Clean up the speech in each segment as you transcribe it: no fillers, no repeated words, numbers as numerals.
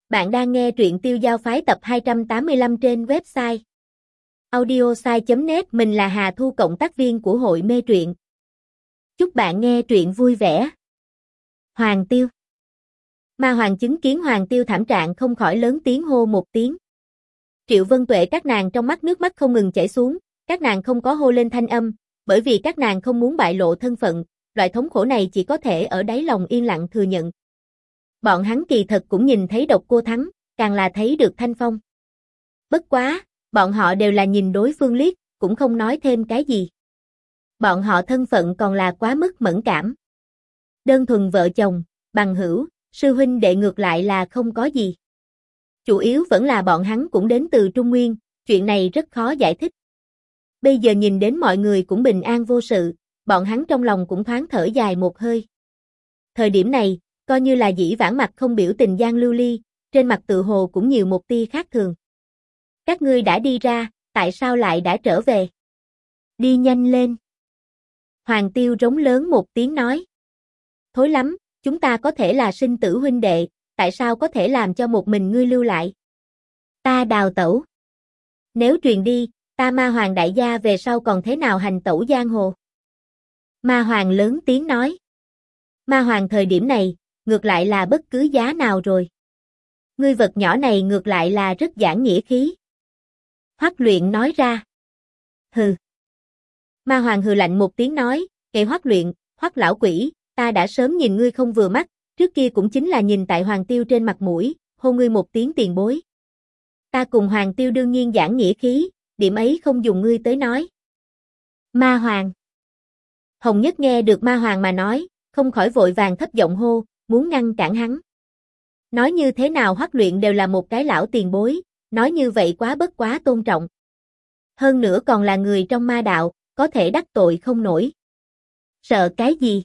Bạn đang nghe truyện Tiêu Giao Phái tập 285 trên website audiosai.net. Mình là Hà Thu, cộng tác viên của hội mê truyện. Chúc bạn nghe truyện vui vẻ. Hoàng Tiêu. Ma Hoàng chứng kiến Hoàng Tiêu thảm trạng không khỏi lớn tiếng hô một tiếng. Triệu Vân Tuệ các nàng trong mắt nước mắt không ngừng chảy xuống, các nàng không có hô lên thanh âm, bởi vì các nàng không muốn bại lộ thân phận, loại thống khổ này chỉ có thể ở đáy lòng yên lặng thừa nhận. Bọn hắn kỳ thật cũng nhìn thấy Độc Cô thắng, càng là thấy được Thanh Phong. Bất quá, bọn họ đều là nhìn đối phương liếc, cũng không nói thêm cái gì. Bọn họ thân phận còn là quá mức mẫn cảm. Đơn thuần vợ chồng, bằng hữu, sư huynh đệ ngược lại là không có gì. Chủ yếu vẫn là bọn hắn cũng đến từ Trung Nguyên, chuyện này rất khó giải thích. Bây giờ nhìn đến mọi người cũng bình an vô sự, bọn hắn trong lòng cũng thoáng thở dài một hơi. Thời điểm này, coi như là dĩ vãng mặt không biểu tình Giang Lưu Ly, trên mặt tự hồ cũng nhiều một tia khác thường. Các ngươi đã đi ra, tại sao lại đã trở về? Đi nhanh lên. Hoàng Tiêu rống lớn một tiếng nói. Thối lắm, chúng ta có thể là sinh tử huynh đệ, tại sao có thể làm cho một mình ngươi lưu lại? Ta đào tẩu. Nếu truyền đi, ta Ma Hoàng đại gia về sau còn thế nào hành tẩu giang hồ? Ma Hoàng lớn tiếng nói. Ma Hoàng thời điểm này, ngược lại là bất cứ giá nào rồi. Ngươi vật nhỏ này ngược lại là rất giảng nghĩa khí. Hoắc Luyện nói ra. Hừ. Ma Hoàng hừ lạnh một tiếng nói, kệ Hoắc Luyện, Hoắc lão quỷ, ta đã sớm nhìn ngươi không vừa mắt, trước kia cũng chính là nhìn tại Hoàng Tiêu trên mặt mũi, hô ngươi một tiếng tiền bối. Ta cùng Hoàng Tiêu đương nhiên giảng nghĩa khí, điểm ấy không dùng ngươi tới nói. Ma Hoàng. Hồng Nhất nghe được Ma Hoàng mà nói, không khỏi vội vàng thấp giọng hô, muốn ngăn cản hắn. Nói như thế nào Hoắc Luyện đều là một cái lão tiền bối, nói như vậy quá bất quá tôn trọng. Hơn nữa còn là người trong ma đạo, có thể đắc tội không nổi. Sợ cái gì?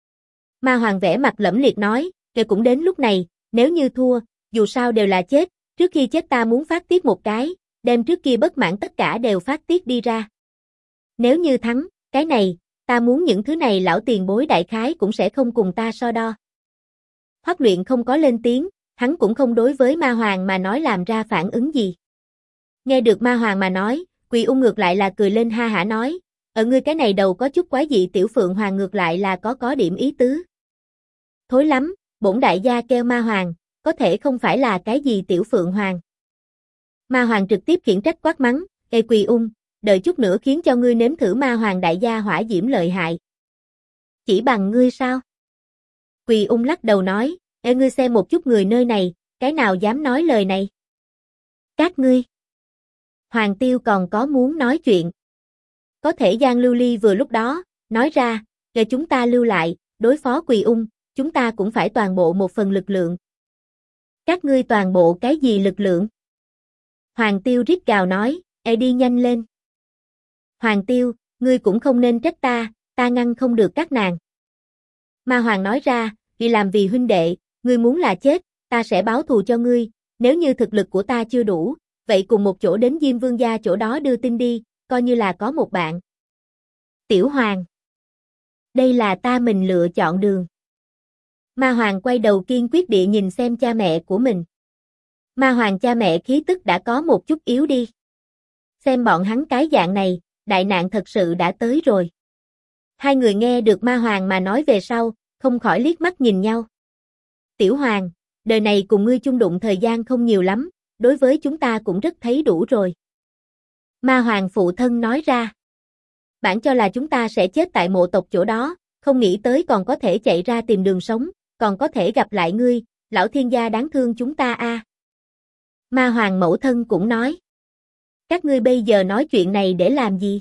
Ma Hoàng vẻ mặt lẫm liệt nói, kể cũng đến lúc này, nếu như thua, dù sao đều là chết, trước khi chết ta muốn phát tiết một cái, đem trước kia bất mãn tất cả đều phát tiết đi ra. Nếu như thắng, cái này, ta muốn những thứ này lão tiền bối đại khái cũng sẽ không cùng ta so đo. Hoắc Luyện không có lên tiếng, hắn cũng không đối với Ma Hoàng mà nói làm ra phản ứng gì. Nghe được Ma Hoàng mà nói, Quỳ Ung ngược lại là cười lên ha hả nói, ở ngươi cái này đầu có chút quái dị Tiểu Phượng Hoàng ngược lại là có điểm ý tứ. Thối lắm, bổn đại gia kêu Ma Hoàng, có thể không phải là cái gì Tiểu Phượng Hoàng. Ma Hoàng trực tiếp khiển trách quát mắng, ê Quỳ Ung, đợi chút nữa khiến cho ngươi nếm thử Ma Hoàng đại gia hỏa diễm lợi hại. Chỉ bằng ngươi sao? Quỳ Ung lắc đầu nói, ê ngươi xem một chút người nơi này, cái nào dám nói lời này? Các ngươi. Hoàng Tiêu còn có muốn nói chuyện. Có thể Giang Lưu Ly vừa lúc đó, nói ra, để chúng ta lưu lại, đối phó Quỳ Ung, chúng ta cũng phải toàn bộ một phần lực lượng. Các ngươi toàn bộ cái gì lực lượng? Hoàng Tiêu rít gào nói, ê đi nhanh lên. Hoàng Tiêu, ngươi cũng không nên trách ta ngăn không được các nàng. Ma Hoàng nói ra, vì làm vì huynh đệ, ngươi muốn là chết, ta sẽ báo thù cho ngươi, nếu như thực lực của ta chưa đủ, vậy cùng một chỗ đến Diêm Vương gia chỗ đó đưa tin đi, coi như là có một bạn. Tiểu Hoàng. Đây là ta mình lựa chọn đường. Ma Hoàng quay đầu kiên quyết địa nhìn xem cha mẹ của mình. Ma Hoàng cha mẹ khí tức đã có một chút yếu đi. Xem bọn hắn cái dạng này, đại nạn thật sự đã tới rồi. Hai người nghe được Ma Hoàng mà nói về sau, không khỏi liếc mắt nhìn nhau. Tiểu Hoàng, đời này cùng ngươi chung đụng thời gian không nhiều lắm, đối với chúng ta cũng rất thấy đủ rồi. Ma Hoàng phụ thân nói ra. Bản cho là chúng ta sẽ chết tại mộ tộc chỗ đó, không nghĩ tới còn có thể chạy ra tìm đường sống, còn có thể gặp lại ngươi, lão thiên gia đáng thương chúng ta a. Ma Hoàng mẫu thân cũng nói. Các ngươi bây giờ nói chuyện này để làm gì?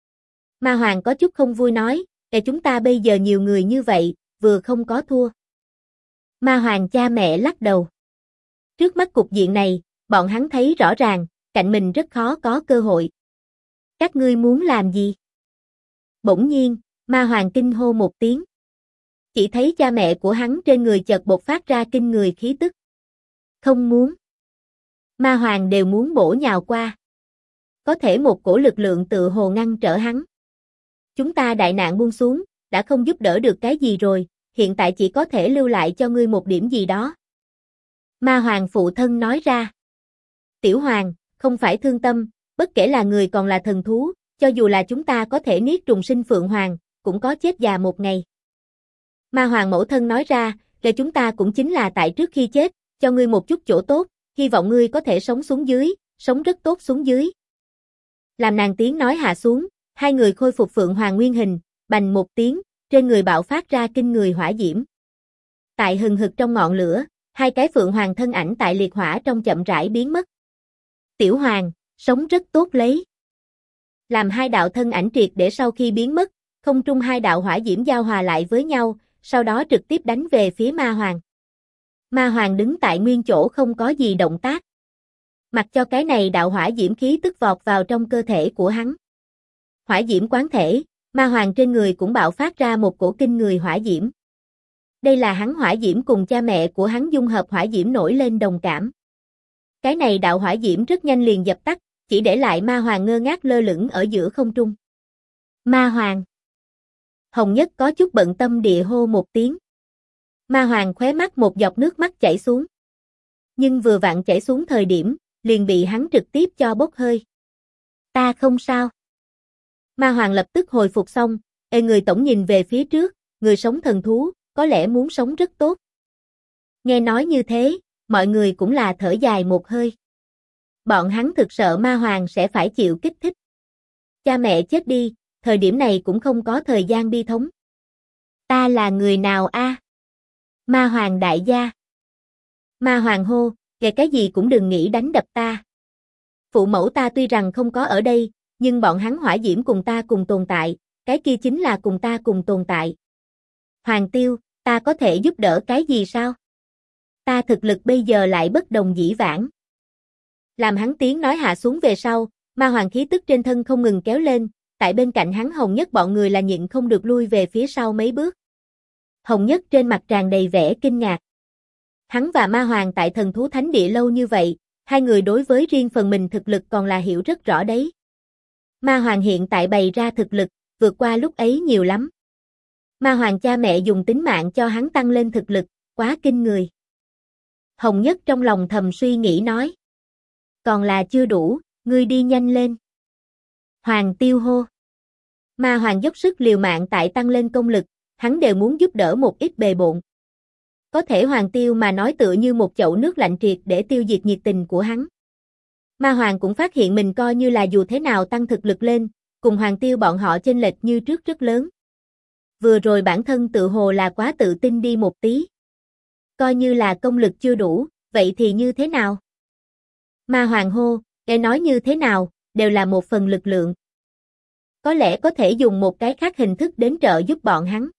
Ma Hoàng có chút không vui nói, để chúng ta bây giờ nhiều người như vậy, vừa không có thua. Ma Hoàng cha mẹ lắc đầu. Trước mắt cục diện này, bọn hắn thấy rõ ràng, cạnh mình rất khó có cơ hội. Các ngươi muốn làm gì? Bỗng nhiên, Ma Hoàng kinh hô một tiếng. Chỉ thấy cha mẹ của hắn trên người chợt bộc phát ra kinh người khí tức. Không muốn. Ma Hoàng đều muốn bổ nhào qua. Có thể một cổ lực lượng tự hồ ngăn trở hắn. Chúng ta đại nạn buông xuống, đã không giúp đỡ được cái gì rồi, hiện tại chỉ có thể lưu lại cho ngươi một điểm gì đó. Ma Hoàng phụ thân nói ra. Tiểu Hoàng, không phải thương tâm, bất kể là người còn là thần thú, cho dù là chúng ta có thể niết trùng sinh Phượng Hoàng, cũng có chết già một ngày. Ma Hoàng mẫu thân nói ra, để chúng ta cũng chính là tại trước khi chết, cho ngươi một chút chỗ tốt, hy vọng ngươi có thể sống xuống dưới, sống rất tốt xuống dưới. Làm nàng tiếng nói hạ xuống, hai người khôi phục Phượng Hoàng nguyên hình, bành một tiếng, trên người bạo phát ra kinh người hỏa diễm. Tại hừng hực trong ngọn lửa, hai cái Phượng Hoàng thân ảnh tại liệt hỏa trong chậm rãi biến mất. Tiểu Hoàng, sống rất tốt lấy. Làm hai đạo thân ảnh triệt để sau khi biến mất, không trung hai đạo hỏa diễm giao hòa lại với nhau, sau đó trực tiếp đánh về phía Ma Hoàng. Ma Hoàng đứng tại nguyên chỗ không có gì động tác. Mặc cho cái này đạo hỏa diễm khí tức vọt vào trong cơ thể của hắn. Hỏa diễm quán thể, Ma Hoàng trên người cũng bạo phát ra một cổ kinh người hỏa diễm. Đây là hắn hỏa diễm cùng cha mẹ của hắn dung hợp hỏa diễm nổi lên đồng cảm. Cái này đạo hỏa diễm rất nhanh liền dập tắt, chỉ để lại Ma Hoàng ngơ ngác lơ lửng ở giữa không trung. Ma Hoàng. Hồng Nhất có chút bận tâm địa hô một tiếng. Ma Hoàng khóe mắt một giọt nước mắt chảy xuống. Nhưng vừa vặn chảy xuống thời điểm, liền bị hắn trực tiếp cho bốc hơi. Ta không sao. Ma Hoàng lập tức hồi phục xong, người tổng nhìn về phía trước, người sống thần thú, có lẽ muốn sống rất tốt. Nghe nói như thế, mọi người cũng là thở dài một hơi. Bọn hắn thực sợ Ma Hoàng sẽ phải chịu kích thích. Cha mẹ chết đi, thời điểm này cũng không có thời gian bi thống. Ta là người nào a? Ma Hoàng đại gia. Ma Hoàng hô, kể cái gì cũng đừng nghĩ đánh đập ta. Phụ mẫu ta tuy rằng không có ở đây, nhưng bọn hắn hỏa diễm cùng ta cùng tồn tại, cái kia chính là cùng ta cùng tồn tại. Hoàng Tiêu, ta có thể giúp đỡ cái gì sao? Ta thực lực bây giờ lại bất đồng dĩ vãng. Làm hắn tiếng nói hạ xuống về sau, Ma Hoàng khí tức trên thân không ngừng kéo lên, tại bên cạnh hắn Hồng Nhất bọn người là nhịn không được lui về phía sau mấy bước. Hồng Nhất trên mặt tràn đầy vẻ kinh ngạc. Hắn và Ma Hoàng tại thần thú thánh địa lâu như vậy, hai người đối với riêng phần mình thực lực còn là hiểu rất rõ đấy. Ma Hoàng hiện tại bày ra thực lực, vượt qua lúc ấy nhiều lắm. Ma Hoàng cha mẹ dùng tính mạng cho hắn tăng lên thực lực, quá kinh người. Hồng Nhất trong lòng thầm suy nghĩ nói. Còn là chưa đủ, ngươi đi nhanh lên. Hoàng Tiêu hô. Ma Hoàng dốc sức liều mạng tại tăng lên công lực, hắn đều muốn giúp đỡ một ít bề bộn. Có thể Hoàng Tiêu mà nói tựa như một chậu nước lạnh triệt để tiêu diệt nhiệt tình của hắn. Ma Hoàng cũng phát hiện mình coi như là dù thế nào tăng thực lực lên, cùng Hoàng Tiêu bọn họ chênh lệch như trước rất lớn. Vừa rồi bản thân tự hồ là quá tự tin đi một tí. Coi như là công lực chưa đủ, vậy thì như thế nào? Ma Hoàng hô, để nói như thế nào, đều là một phần lực lượng. Có lẽ có thể dùng một cái khác hình thức đến trợ giúp bọn hắn.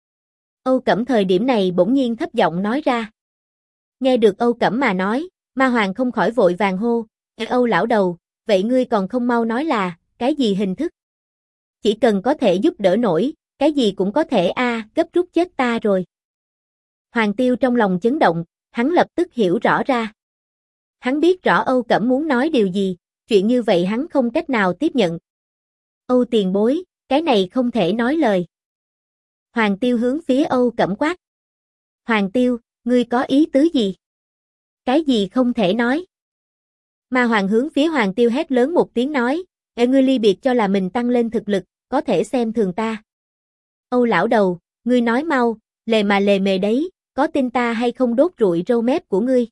Âu Cẩm thời điểm này bỗng nhiên thấp giọng nói ra. Nghe được Âu Cẩm mà nói, Ma Hoàng không khỏi vội vàng hô, Âu lão đầu, vậy ngươi còn không mau nói là, cái gì hình thức? Chỉ cần có thể giúp đỡ nổi, cái gì cũng có thể gấp rút chết ta rồi. Hoàng Tiêu trong lòng chấn động, hắn lập tức hiểu rõ ra. Hắn biết rõ Âu Cẩm muốn nói điều gì, chuyện như vậy hắn không cách nào tiếp nhận. Âu tiền bối, cái này không thể nói lời. Hoàng Tiêu hướng phía Âu Cẩm quát. Hoàng Tiêu, ngươi có ý tứ gì? Cái gì không thể nói? Ma Hoàng hướng phía Hoàng Tiêu hét lớn một tiếng nói, ngươi ly biệt cho là mình tăng lên thực lực, có thể xem thường ta. Âu lão đầu, ngươi nói mau, lề mà lề mề đấy, có tin ta hay không đốt rụi râu mép của ngươi?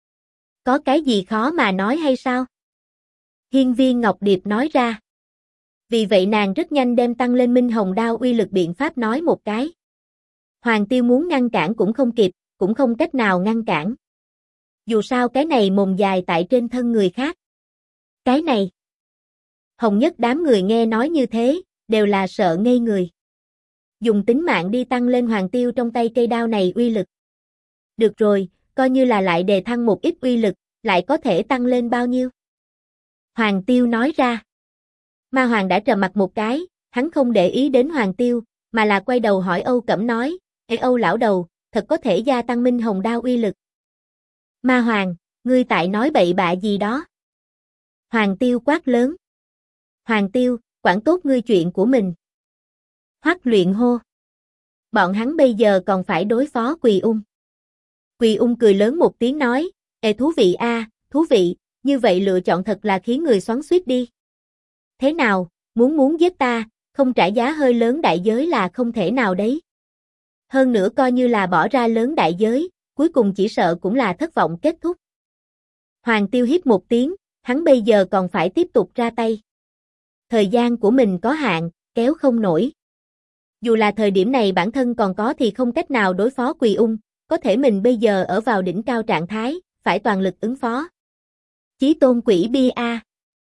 Có cái gì khó mà nói hay sao? Hiên Viên Ngọc Điệp nói ra. Vì vậy nàng rất nhanh đem tăng lên Minh Hồng Đao uy lực biện pháp nói một cái. Hoàng Tiêu muốn ngăn cản cũng không kịp, cũng không cách nào ngăn cản. Dù sao cái này mồm dài tại trên thân người khác. Cái này. Hồng Nhất đám người nghe nói như thế, đều là sợ ngây người. Dùng tính mạng đi tăng lên Hoàng Tiêu trong tay cây đao này uy lực. Được rồi, coi như là lại đề thăng một ít uy lực, lại có thể tăng lên bao nhiêu? Hoàng Tiêu nói ra. Ma Hoàng đã trầm mặt một cái, hắn không để ý đến Hoàng Tiêu, mà là quay đầu hỏi Âu Cẩm nói, Âu lão đầu, thật có thể gia tăng Minh Hồng Đao uy lực. Ma Hoàng, ngươi tại nói bậy bạ gì đó? Hoàng Tiêu quát lớn. Hoàng Tiêu, quản tốt ngươi chuyện của mình. Hoắc Luyện hô. Bọn hắn bây giờ còn phải đối phó Quỳ Ung. Quỳ Ung cười lớn một tiếng nói, Thú vị a, thú vị, như vậy lựa chọn thật là khiến người xoắn xuýt đi. Thế nào, muốn giết ta, không trả giá hơi lớn đại giới là không thể nào đấy. Hơn nữa coi như là bỏ ra lớn đại giới, cuối cùng chỉ sợ cũng là thất vọng kết thúc. Hoàng Tiêu hít một tiếng, hắn bây giờ còn phải tiếp tục ra tay. Thời gian của mình có hạn, kéo không nổi. Dù là thời điểm này bản thân còn có thì không cách nào đối phó Quỳ Ung, có thể mình bây giờ ở vào đỉnh cao trạng thái, phải toàn lực ứng phó. Chí tôn quỷ bia a.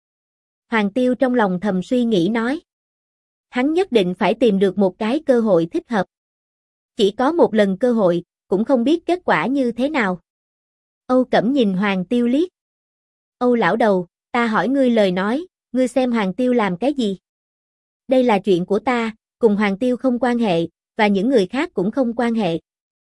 Hoàng Tiêu trong lòng thầm suy nghĩ nói. Hắn nhất định phải tìm được một cái cơ hội thích hợp. Chỉ có một lần cơ hội, cũng không biết kết quả như thế nào. Âu Cẩm nhìn Hoàng Tiêu liếc. Âu lão đầu, ta hỏi ngươi lời nói, ngươi xem Hoàng Tiêu làm cái gì? Đây là chuyện của ta, cùng Hoàng Tiêu không quan hệ, và những người khác cũng không quan hệ.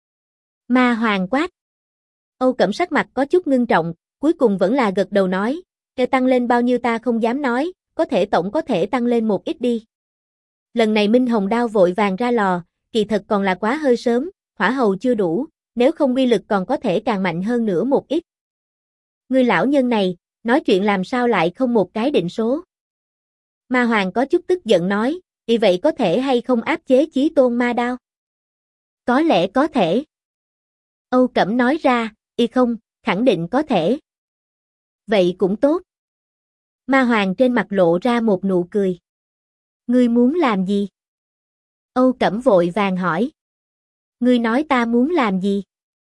Ma Hoàng quát. Âu Cẩm sắc mặt có chút ngưng trọng, cuối cùng vẫn là gật đầu nói, kêu tăng lên bao nhiêu ta không dám nói, có thể tổng có thể tăng lên một ít đi. Lần này Minh Hồng Đao vội vàng ra lò, kỳ thật còn là quá hơi sớm, hỏa hầu chưa đủ, nếu không uy lực còn có thể càng mạnh hơn nữa một ít. Người lão nhân này, nói chuyện làm sao lại không một cái định số. Ma Hoàng có chút tức giận nói, vì vậy có thể hay không áp chế chí tôn ma đao? Có lẽ có thể. Âu Cẩm nói ra, không, khẳng định có thể. Vậy cũng tốt. Ma Hoàng trên mặt lộ ra một nụ cười. Ngươi muốn làm gì? Âu Cẩm vội vàng hỏi. Ngươi nói ta muốn làm gì?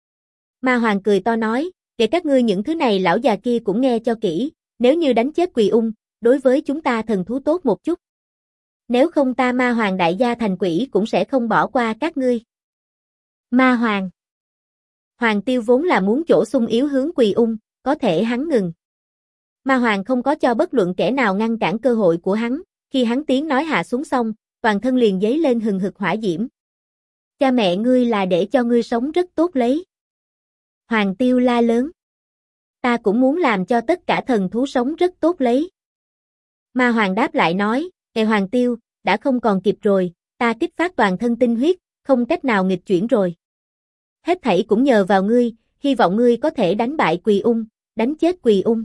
Ma Hoàng cười to nói, để các ngươi những thứ này lão già kia cũng nghe cho kỹ, nếu như đánh chết Quỳ Ung, đối với chúng ta thần thú tốt một chút. Nếu không ta Ma Hoàng đại gia thành quỷ cũng sẽ không bỏ qua các ngươi. Ma Hoàng. Hoàng Tiêu vốn là muốn chỗ xung yếu hướng Quỳ Ung, có thể hắn ngừng. Ma Hoàng không có cho bất luận kẻ nào ngăn cản cơ hội của hắn, khi hắn tiếng nói hạ xuống xong, toàn thân liền giấy lên hừng hực hỏa diễm. Cha mẹ ngươi là để cho ngươi sống rất tốt lấy. Hoàng Tiêu la lớn. Ta cũng muốn làm cho tất cả thần thú sống rất tốt lấy. Ma Hoàng đáp lại nói, Hoàng Tiêu, đã không còn kịp rồi, ta kích phát toàn thân tinh huyết, không cách nào nghịch chuyển rồi. Hết thảy cũng nhờ vào ngươi, hy vọng ngươi có thể đánh bại Quỳ Ung, đánh chết Quỳ Ung.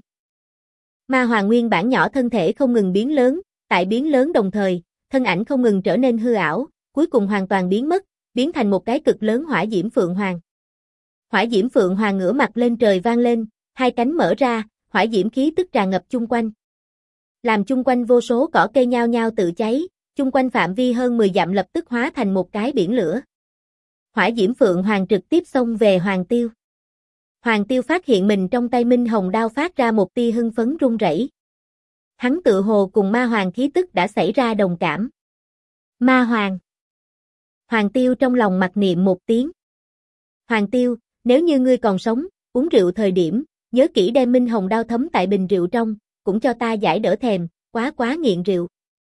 Ma Hoàng nguyên bản nhỏ thân thể không ngừng biến lớn, tại biến lớn đồng thời, thân ảnh không ngừng trở nên hư ảo, cuối cùng hoàn toàn biến mất, biến thành một cái cực lớn hỏa diễm phượng hoàng. Hỏa diễm phượng hoàng ngửa mặt lên trời vang lên, hai cánh mở ra, hỏa diễm khí tức tràn ngập chung quanh. Làm chung quanh vô số cỏ cây nhao nhao tự cháy, chung quanh phạm vi hơn 10 dặm lập tức hóa thành một cái biển lửa. Hỏa diễm phượng hoàng trực tiếp xông về Hoàng Tiêu. Hoàng Tiêu phát hiện mình trong tay Minh Hồng Đao phát ra một tia hưng phấn run rẩy. Hắn tự hồ cùng Ma Hoàng khí tức đã xảy ra đồng cảm. Ma Hoàng. Hoàng Tiêu trong lòng mặc niệm một tiếng. Hoàng Tiêu, nếu như ngươi còn sống, uống rượu thời điểm, nhớ kỹ đem Minh Hồng Đao thấm tại bình rượu trong, cũng cho ta giải đỡ thèm, quá nghiện rượu.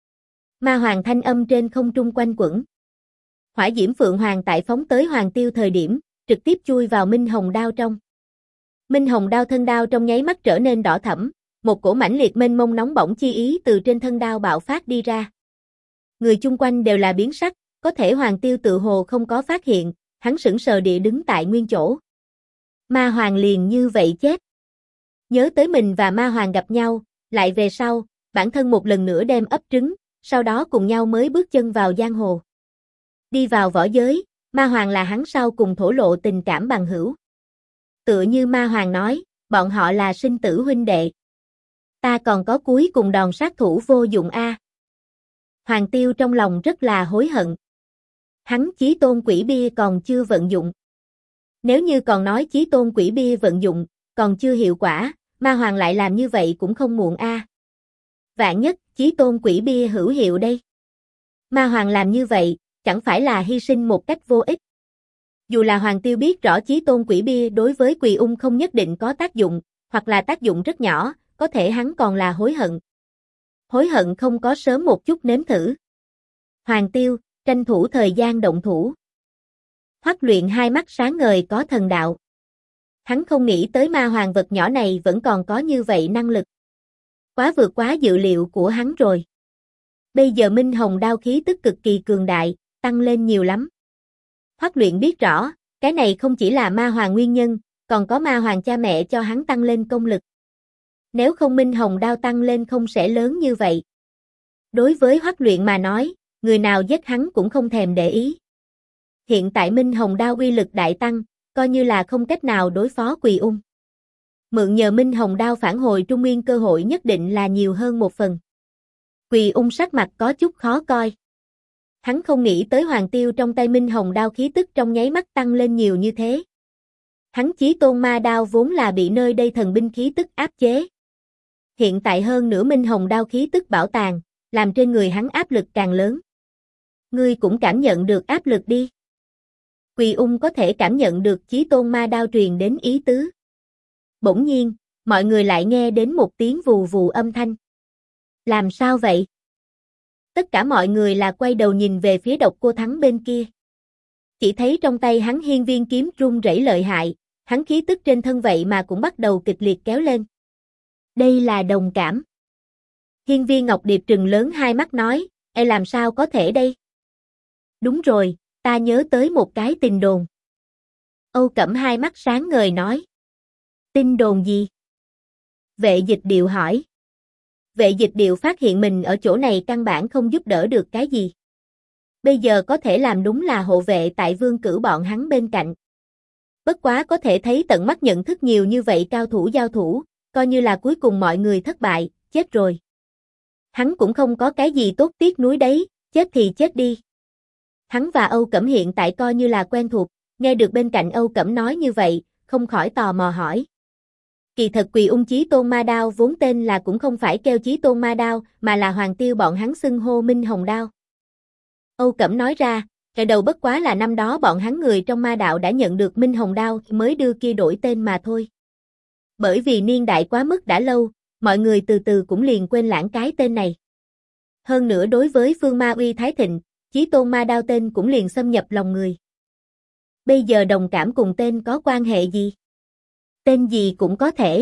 Ma Hoàng thanh âm trên không trung quanh quẩn. Hỏa diễm phượng hoàng tại phóng tới Hoàng Tiêu thời điểm, trực tiếp chui vào Minh Hồng Đao trong. Minh Hồng Đao thân đao trong nháy mắt trở nên đỏ thẫm, một cổ mãnh liệt mênh mông nóng bỏng chi ý từ trên thân đao bạo phát đi ra. Người chung quanh đều là biến sắc, có thể Hoàng Tiêu tự hồ không có phát hiện, hắn sững sờ địa đứng tại nguyên chỗ. Ma Hoàng liền như vậy chết. Nhớ tới mình và Ma Hoàng gặp nhau, lại về sau, bản thân một lần nữa đem ấp trứng, sau đó cùng nhau mới bước chân vào giang hồ. Đi vào võ giới, Ma Hoàng là hắn sau cùng thổ lộ tình cảm bằng hữu. Tựa như Ma Hoàng nói, bọn họ là sinh tử huynh đệ. Ta còn có cuối cùng đòn sát thủ vô dụng a. Hoàng Tiêu trong lòng rất là hối hận. Hắn chí tôn quỷ bia còn chưa vận dụng. Nếu như còn nói chí tôn quỷ bia vận dụng, còn chưa hiệu quả, Ma Hoàng lại làm như vậy cũng không muộn a. Vạn nhất, chí tôn quỷ bia hữu hiệu đây. Ma Hoàng làm như vậy, chẳng phải là hy sinh một cách vô ích. Dù là Hoàng Tiêu biết rõ chí tôn quỷ bia đối với Quỳ Ung không nhất định có tác dụng, hoặc là tác dụng rất nhỏ, có thể hắn còn là hối hận. Hối hận không có sớm một chút nếm thử. Hoàng Tiêu, tranh thủ thời gian động thủ. Hoắc Luyện hai mắt sáng ngời có thần đạo. Hắn không nghĩ tới Ma Hoàng vật nhỏ này vẫn còn có như vậy năng lực. Quá vượt quá dự liệu của hắn rồi. Bây giờ Minh Hồng Đao khí tức cực kỳ cường đại, tăng lên nhiều lắm. Hoắc Luyện biết rõ, cái này không chỉ là Ma Hoàng nguyên nhân, còn có ma hoàng cha mẹ cho hắn tăng lên công lực. Nếu không Minh Hồng Đao tăng lên không sẽ lớn như vậy. Đối với Hoắc Luyện mà nói, người nào giết hắn cũng không thèm để ý. Hiện tại Minh Hồng Đao uy lực đại tăng, coi như là không cách nào đối phó Quỳ Ung. Mượn nhờ Minh Hồng Đao phản hồi Trung Nguyên cơ hội nhất định là nhiều hơn một phần. Quỳ Ung sắc mặt có chút khó coi. Hắn không nghĩ tới Hoàng Tiêu trong tay Minh Hồng Đao khí tức trong nháy mắt tăng lên nhiều như thế. Hắn Chí Tôn Ma Đao vốn là bị nơi đây thần binh khí tức áp chế. Hiện tại hơn nữa Minh Hồng Đao khí tức bảo tàng, làm trên người hắn áp lực càng lớn. Ngươi cũng cảm nhận được áp lực đi. Quỳ Ung có thể cảm nhận được Chí Tôn Ma Đao truyền đến ý tứ. Bỗng nhiên, mọi người lại nghe đến một tiếng vù vù âm thanh. Làm sao vậy? Tất cả mọi người là quay đầu nhìn về phía Độc Cô Thắng bên kia. Chỉ thấy trong tay hắn hiên viên kiếm rung rẩy lợi hại, hắn khí tức trên thân vậy mà cũng bắt đầu kịch liệt kéo lên. Đây là đồng cảm. Hiên viên Ngọc Điệp trừng lớn hai mắt nói, làm sao có thể đây? Đúng rồi, ta nhớ tới một cái tin đồn. Âu Cẩm hai mắt sáng ngời nói. Tin đồn gì? Vệ Dịch Điệu hỏi. Vệ Dịch Điệu phát hiện mình ở chỗ này căn bản không giúp đỡ được cái gì. Bây giờ có thể làm đúng là hộ vệ tại Vương Cử bọn hắn bên cạnh. Bất quá có thể thấy tận mắt nhận thức nhiều như vậy cao thủ giao thủ, coi như là cuối cùng mọi người thất bại, chết rồi. Hắn cũng không có cái gì tốt tiếc nuối đấy, chết thì chết đi. Hắn và Âu Cẩm hiện tại coi như là quen thuộc, nghe được bên cạnh Âu Cẩm nói như vậy, không khỏi tò mò hỏi. Kỳ thật Quỳ Ung Chí Tôn Ma Đao vốn tên là cũng không phải kêu Chí Tôn Ma Đao, mà là Hoàng Tiêu bọn hắn xưng hô Minh Hồng Đao. Âu Cẩm nói ra, cái đầu bất quá là năm đó bọn hắn người trong ma đạo đã nhận được Minh Hồng Đao mới đưa kia đổi tên mà thôi. Bởi vì niên đại quá mức đã lâu, mọi người từ từ cũng liền quên lãng cái tên này. Hơn nữa đối với Phương Ma Uy Thái Thịnh, Chí Tôn Ma Đao tên cũng liền xâm nhập lòng người. Bây giờ đồng cảm cùng tên có quan hệ gì? Tên gì cũng có thể.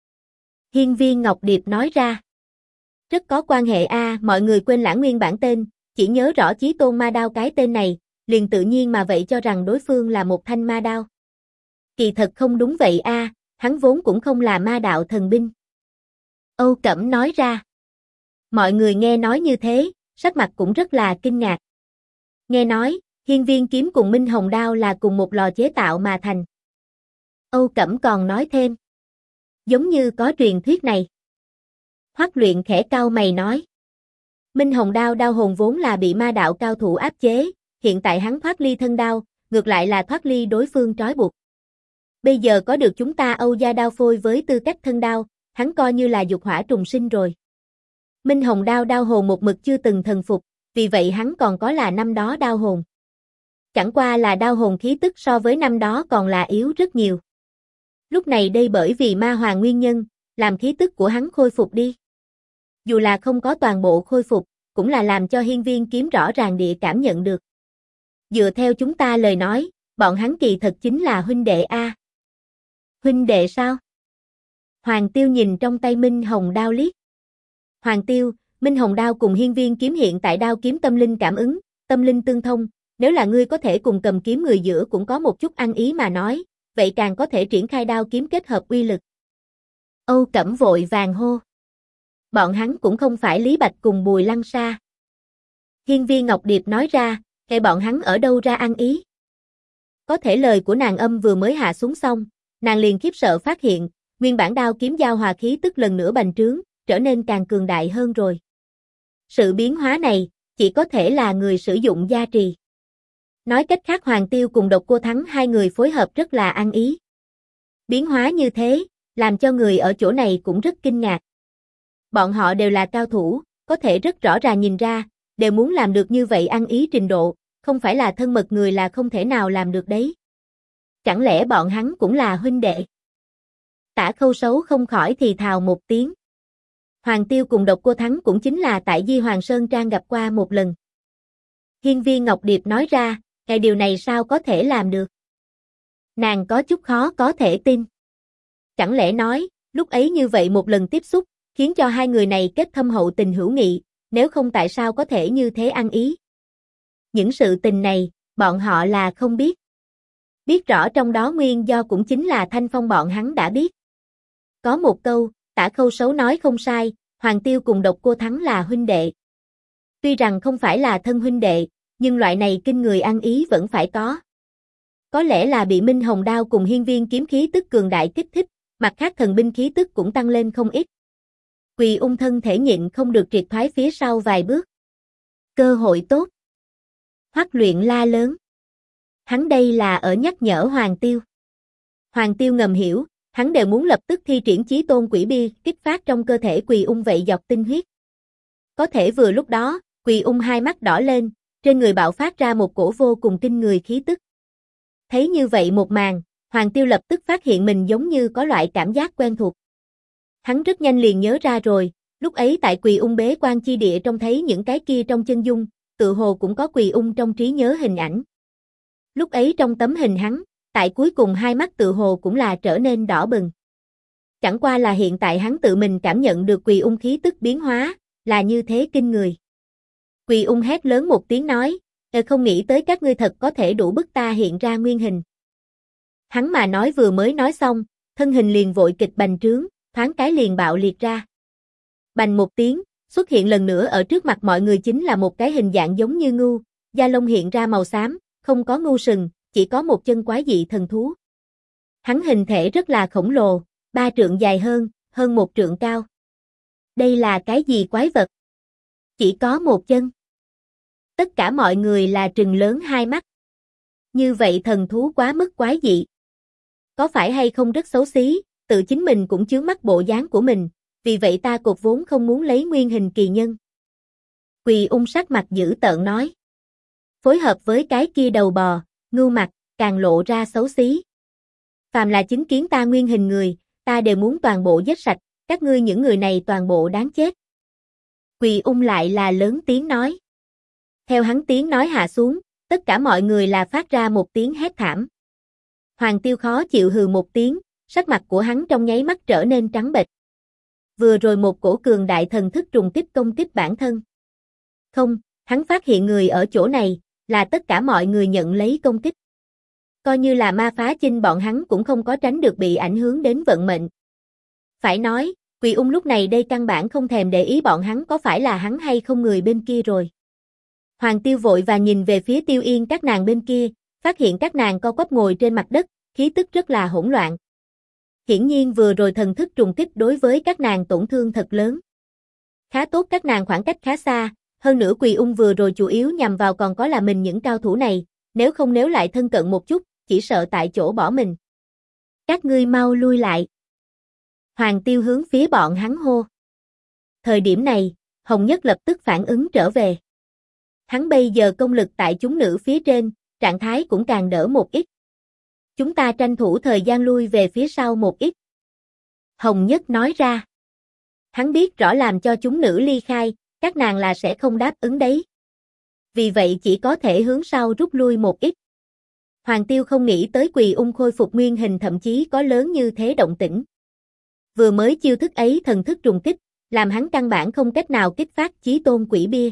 Hiên viên Ngọc Điệp nói ra. Rất có quan hệ mọi người quên lãng nguyên bản tên, chỉ nhớ rõ Chí Tôn Ma Đao cái tên này, liền tự nhiên mà vậy cho rằng đối phương là một thanh ma đao. Kỳ thật không đúng vậy hắn vốn cũng không là ma đạo thần binh. Âu Cẩm nói ra. Mọi người nghe nói như thế, sắc mặt cũng rất là kinh ngạc. Nghe nói, hiên viên kiếm cùng Minh Hồng Đao là cùng một lò chế tạo mà thành. Âu Cẩm còn nói thêm. Giống như có truyền thuyết này. Hoắc Luyện khẽ cau mày nói. Minh Hồng Đao đao hồn vốn là bị ma đạo cao thủ áp chế, hiện tại hắn thoát ly thân đao, ngược lại là thoát ly đối phương trói buộc. Bây giờ có được chúng ta Âu gia đao phôi với tư cách thân đao, hắn coi như là dục hỏa trùng sinh rồi. Minh Hồng Đao đao hồn một mực chưa từng thần phục, vì vậy hắn còn có là năm đó đao hồn. Chẳng qua là đao hồn khí tức so với năm đó còn là yếu rất nhiều. Lúc này đây bởi vì ma hoàng nguyên nhân, làm khí tức của hắn khôi phục đi. Dù là không có toàn bộ khôi phục, cũng là làm cho hiên viên kiếm rõ ràng địa cảm nhận được. Dựa theo chúng ta lời nói, bọn hắn kỳ thật chính là huynh đệ Huynh đệ sao? Hoàng Tiêu nhìn trong tay Minh Hồng Đao liếc. Hoàng Tiêu, Minh Hồng Đao cùng hiên viên kiếm hiện tại đao kiếm tâm linh cảm ứng, tâm linh tương thông, nếu là ngươi có thể cùng cầm kiếm người giữa cũng có một chút ăn ý mà nói, vậy càng có thể triển khai đao kiếm kết hợp uy lực. Âu Cẩm vội vàng hô. Bọn hắn cũng không phải Lý Bạch cùng Bùi Lăng Sa. Hiên viên Ngọc Điệp nói ra, cái bọn hắn ở đâu ra ăn ý. Có thể lời của nàng âm vừa mới hạ xuống xong, nàng liền khiếp sợ phát hiện, nguyên bản đao kiếm giao hòa khí tức lần nữa bành trướng, trở nên càng cường đại hơn rồi. Sự biến hóa này, chỉ có thể là người sử dụng gia trì. Nói cách khác Hoàng Tiêu cùng Độc Cô Thắng hai người phối hợp rất là ăn ý. Biến hóa như thế, làm cho người ở chỗ này cũng rất kinh ngạc. Bọn họ đều là cao thủ, có thể rất rõ ràng nhìn ra, đều muốn làm được như vậy ăn ý trình độ, không phải là thân mật người là không thể nào làm được đấy. Chẳng lẽ bọn hắn cũng là huynh đệ? Tả Khâu Sấu không khỏi thì thào một tiếng. Hoàng Tiêu cùng Độc Cô Thắng cũng chính là tại Di Hoàng Sơn Trang gặp qua một lần. Hiên viên Ngọc Điệp nói ra, cái điều này sao có thể làm được? Nàng có chút khó có thể tin. Chẳng lẽ nói, lúc ấy như vậy một lần tiếp xúc, khiến cho hai người này kết thâm hậu tình hữu nghị, nếu không tại sao có thể như thế ăn ý? Những sự tình này, bọn họ là không biết. Biết rõ trong đó nguyên do cũng chính là Thanh Phong bọn hắn đã biết. Có một câu, Tả Khâu Sấu nói không sai, Hoàng Tiêu cùng Độc Cô Thắng là huynh đệ. Tuy rằng không phải là thân huynh đệ, nhưng loại này kinh người ăn ý vẫn phải có. Có lẽ là bị Minh Hồng Đao cùng Hiên Viên kiếm khí tức cường đại kích thích, mặt khác thần binh khí tức cũng tăng lên không ít. Quỳ Ung thân thể nhịn không được triệt thoái phía sau vài bước. Cơ hội tốt. Hoắc Luyện la lớn. Hắn đây là ở nhắc nhở Hoàng Tiêu. Hoàng Tiêu ngầm hiểu, hắn đều muốn lập tức thi triển chí tôn quỷ bi, kích phát trong cơ thể Quỳ Ung vậy giọt tinh huyết. Có thể vừa lúc đó, Quỳ Ung hai mắt đỏ lên, trên người bạo phát ra một cổ vô cùng kinh người khí tức. Thấy như vậy một màn, Hoàng Tiêu lập tức phát hiện mình giống như có loại cảm giác quen thuộc. Hắn rất nhanh liền nhớ ra rồi, lúc ấy tại Quỳ Ung bế quan chi địa trông thấy những cái kia trong chân dung, tự hồ cũng có Quỳ Ung trong trí nhớ hình ảnh. Lúc ấy trong tấm hình hắn, tại cuối cùng hai mắt tự hồ cũng là trở nên đỏ bừng. Chẳng qua là hiện tại hắn tự mình cảm nhận được Quỳ Ung khí tức biến hóa, là như thế kinh người. Quỳ Ung hét lớn một tiếng nói, không nghĩ tới các ngươi thật có thể đủ bức ta hiện ra nguyên hình. Hắn mà nói vừa mới nói xong, thân hình liền vội kịch bành trướng, thoáng cái liền bạo liệt ra. Bành một tiếng, xuất hiện lần nữa ở trước mặt mọi người chính là một cái hình dạng giống như ngưu, da lông hiện ra màu xám, không có ngưu sừng, chỉ có một chân quái dị thần thú. Hắn hình thể rất là khổng lồ, 3 trượng dài hơn 1 trượng cao. Đây là cái gì quái vật? Chỉ có một chân. Tất cả mọi người là trừng lớn hai mắt. Như vậy thần thú quá mức quái dị. Có phải hay không rất xấu xí, tự chính mình cũng chướng mắt bộ dáng của mình, vì vậy ta cột vốn không muốn lấy nguyên hình kỳ nhân. Quỳ Ung sắc mặt dữ tợn nói. Phối hợp với cái kia đầu bò, ngưu mặt, càng lộ ra xấu xí. Phàm là chứng kiến ta nguyên hình người, ta đều muốn toàn bộ giết sạch, các ngươi những người này toàn bộ đáng chết. Quỳ Ung lại là lớn tiếng nói. Theo hắn tiếng nói hạ xuống, tất cả mọi người là phát ra một tiếng hét thảm. Hoàng Tiêu khó chịu hừ một tiếng, sắc mặt của hắn trong nháy mắt trở nên trắng bệch. Vừa rồi một cổ cường đại thần thức trùng kích công kích bản thân. Không, hắn phát hiện người ở chỗ này, là tất cả mọi người nhận lấy công kích. Coi như là ma phá chinh bọn hắn cũng không có tránh được bị ảnh hưởng đến vận mệnh. Phải nói, Quỳ Ung lúc này đây căn bản không thèm để ý bọn hắn có phải là hắn hay không người bên kia rồi. Hoàng Tiêu vội và nhìn về phía Tiêu Yên các nàng bên kia, phát hiện các nàng co quắp ngồi trên mặt đất, khí tức rất là hỗn loạn. Hiển nhiên vừa rồi thần thức trùng kích đối với các nàng tổn thương thật lớn. Khá tốt các nàng khoảng cách khá xa, hơn nữa Quỳ Ung vừa rồi chủ yếu nhằm vào còn có là mình những cao thủ này, nếu không nếu lại thân cận một chút, chỉ sợ tại chỗ bỏ mình. Các ngươi mau lui lại. Hoàng Tiêu hướng phía bọn hắn hô. Thời điểm này, Hồng Nhất lập tức phản ứng trở về. Hắn bây giờ công lực tại chúng nữ phía trên, trạng thái cũng càng đỡ một ít. Chúng ta tranh thủ thời gian lui về phía sau một ít. Hồng Nhất nói ra. Hắn biết rõ làm cho chúng nữ ly khai, các nàng là sẽ không đáp ứng đấy. Vì vậy chỉ có thể hướng sau rút lui một ít. Hoàng Tiêu không nghĩ tới Quỳ Ung khôi phục nguyên hình thậm chí có lớn như thế động tĩnh. Vừa mới chiêu thức ấy thần thức trùng kích, làm hắn căn bản không cách nào kích phát chí tôn quỷ bia.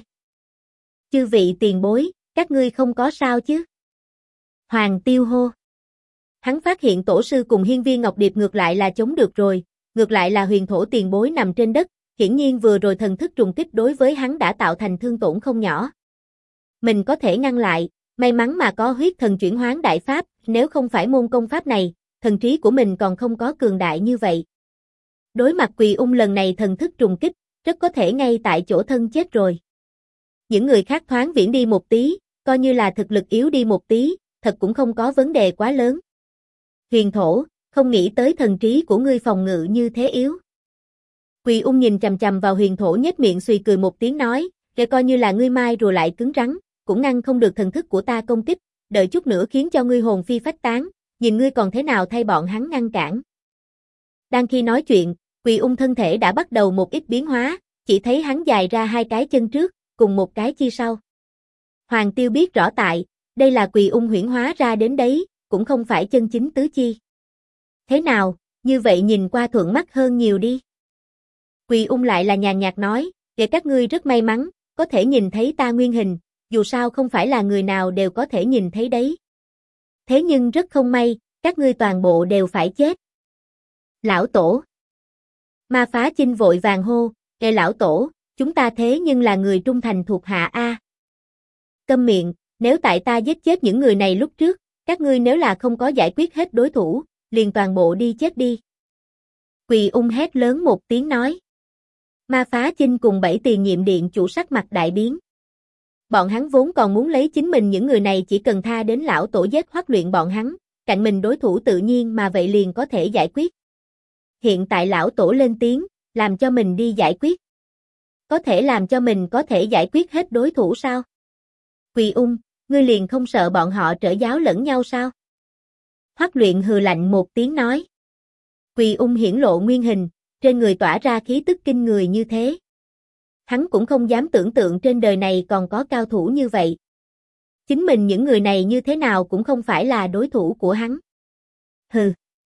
Chư vị tiền bối, các ngươi không có sao chứ? Hoàng Tiêu hô. Hắn phát hiện tổ sư cùng Hiên Viên Ngọc Điệp ngược lại là chống được rồi, ngược lại là huyền thổ tiền bối nằm trên đất, hiển nhiên vừa rồi thần thức trùng kích đối với hắn đã tạo thành thương tổn không nhỏ. Mình có thể ngăn lại, may mắn mà có huyết thần chuyển hoán đại pháp, nếu không phải môn công pháp này, thần trí của mình còn không có cường đại như vậy. Đối mặt Quỳ Ung lần này thần thức trùng kích, rất có thể ngay tại chỗ thân chết rồi. Những người khác thoáng viễn đi một tí, coi như là thực lực yếu đi một tí, thật cũng không có vấn đề quá lớn. Huyền thổ, không nghĩ tới thần trí của ngươi phòng ngự như thế yếu. Quỳ Ung nhìn chằm chằm vào huyền thổ nhếch miệng suy cười một tiếng nói, kể coi như là ngươi mai rùa lại cứng rắn, cũng ngăn không được thần thức của ta công kích, đợi chút nữa khiến cho ngươi hồn phi phách tán, nhìn ngươi còn thế nào thay bọn hắn ngăn cản. Đang khi nói chuyện, Quỳ Ung thân thể đã bắt đầu một ít biến hóa, chỉ thấy hắn dài ra 2 cái chân trước, cùng một cái chi sau. Hoàng Tiêu biết rõ tại, đây là Quỳ Ung huyễn hóa ra đến đấy, cũng không phải chân chính tứ chi. Thế nào, như vậy nhìn qua thuận mắt hơn nhiều đi. Quỳ Ung lại là nhàn nhạt nói, kể các ngươi rất may mắn, có thể nhìn thấy ta nguyên hình, dù sao không phải là người nào đều có thể nhìn thấy đấy. Thế nhưng rất không may, các ngươi toàn bộ đều phải chết. Lão tổ. Ma Phá Chinh vội vàng hô, "Ê lão tổ, chúng ta thế nhưng là người trung thành thuộc hạ a." Câm miệng, nếu tại ta giết chết những người này lúc trước, các ngươi nếu là không có giải quyết hết đối thủ, liền toàn bộ đi chết đi. Quỳ ung hét lớn một tiếng nói. Ma Phá Chinh cùng 7 tiền nhiệm điện chủ sắc mặt đại biến. Bọn hắn vốn còn muốn lấy chính mình những người này chỉ cần tha đến lão tổ giết Hoắc Luyện bọn hắn, cạnh mình đối thủ tự nhiên mà vậy liền có thể giải quyết. Hiện tại lão tổ lên tiếng, làm cho mình đi giải quyết. Có thể làm cho mình có thể giải quyết hết đối thủ sao? Quỳ ung, ngươi liền không sợ bọn họ trở giáo lẫn nhau sao? Hoắc Luyện hừ lạnh một tiếng nói. Quỳ ung hiển lộ nguyên hình, trên người tỏa ra khí tức kinh người như thế. Hắn cũng không dám tưởng tượng trên đời này còn có cao thủ như vậy. Chính mình những người này như thế nào cũng không phải là đối thủ của hắn. Hừ.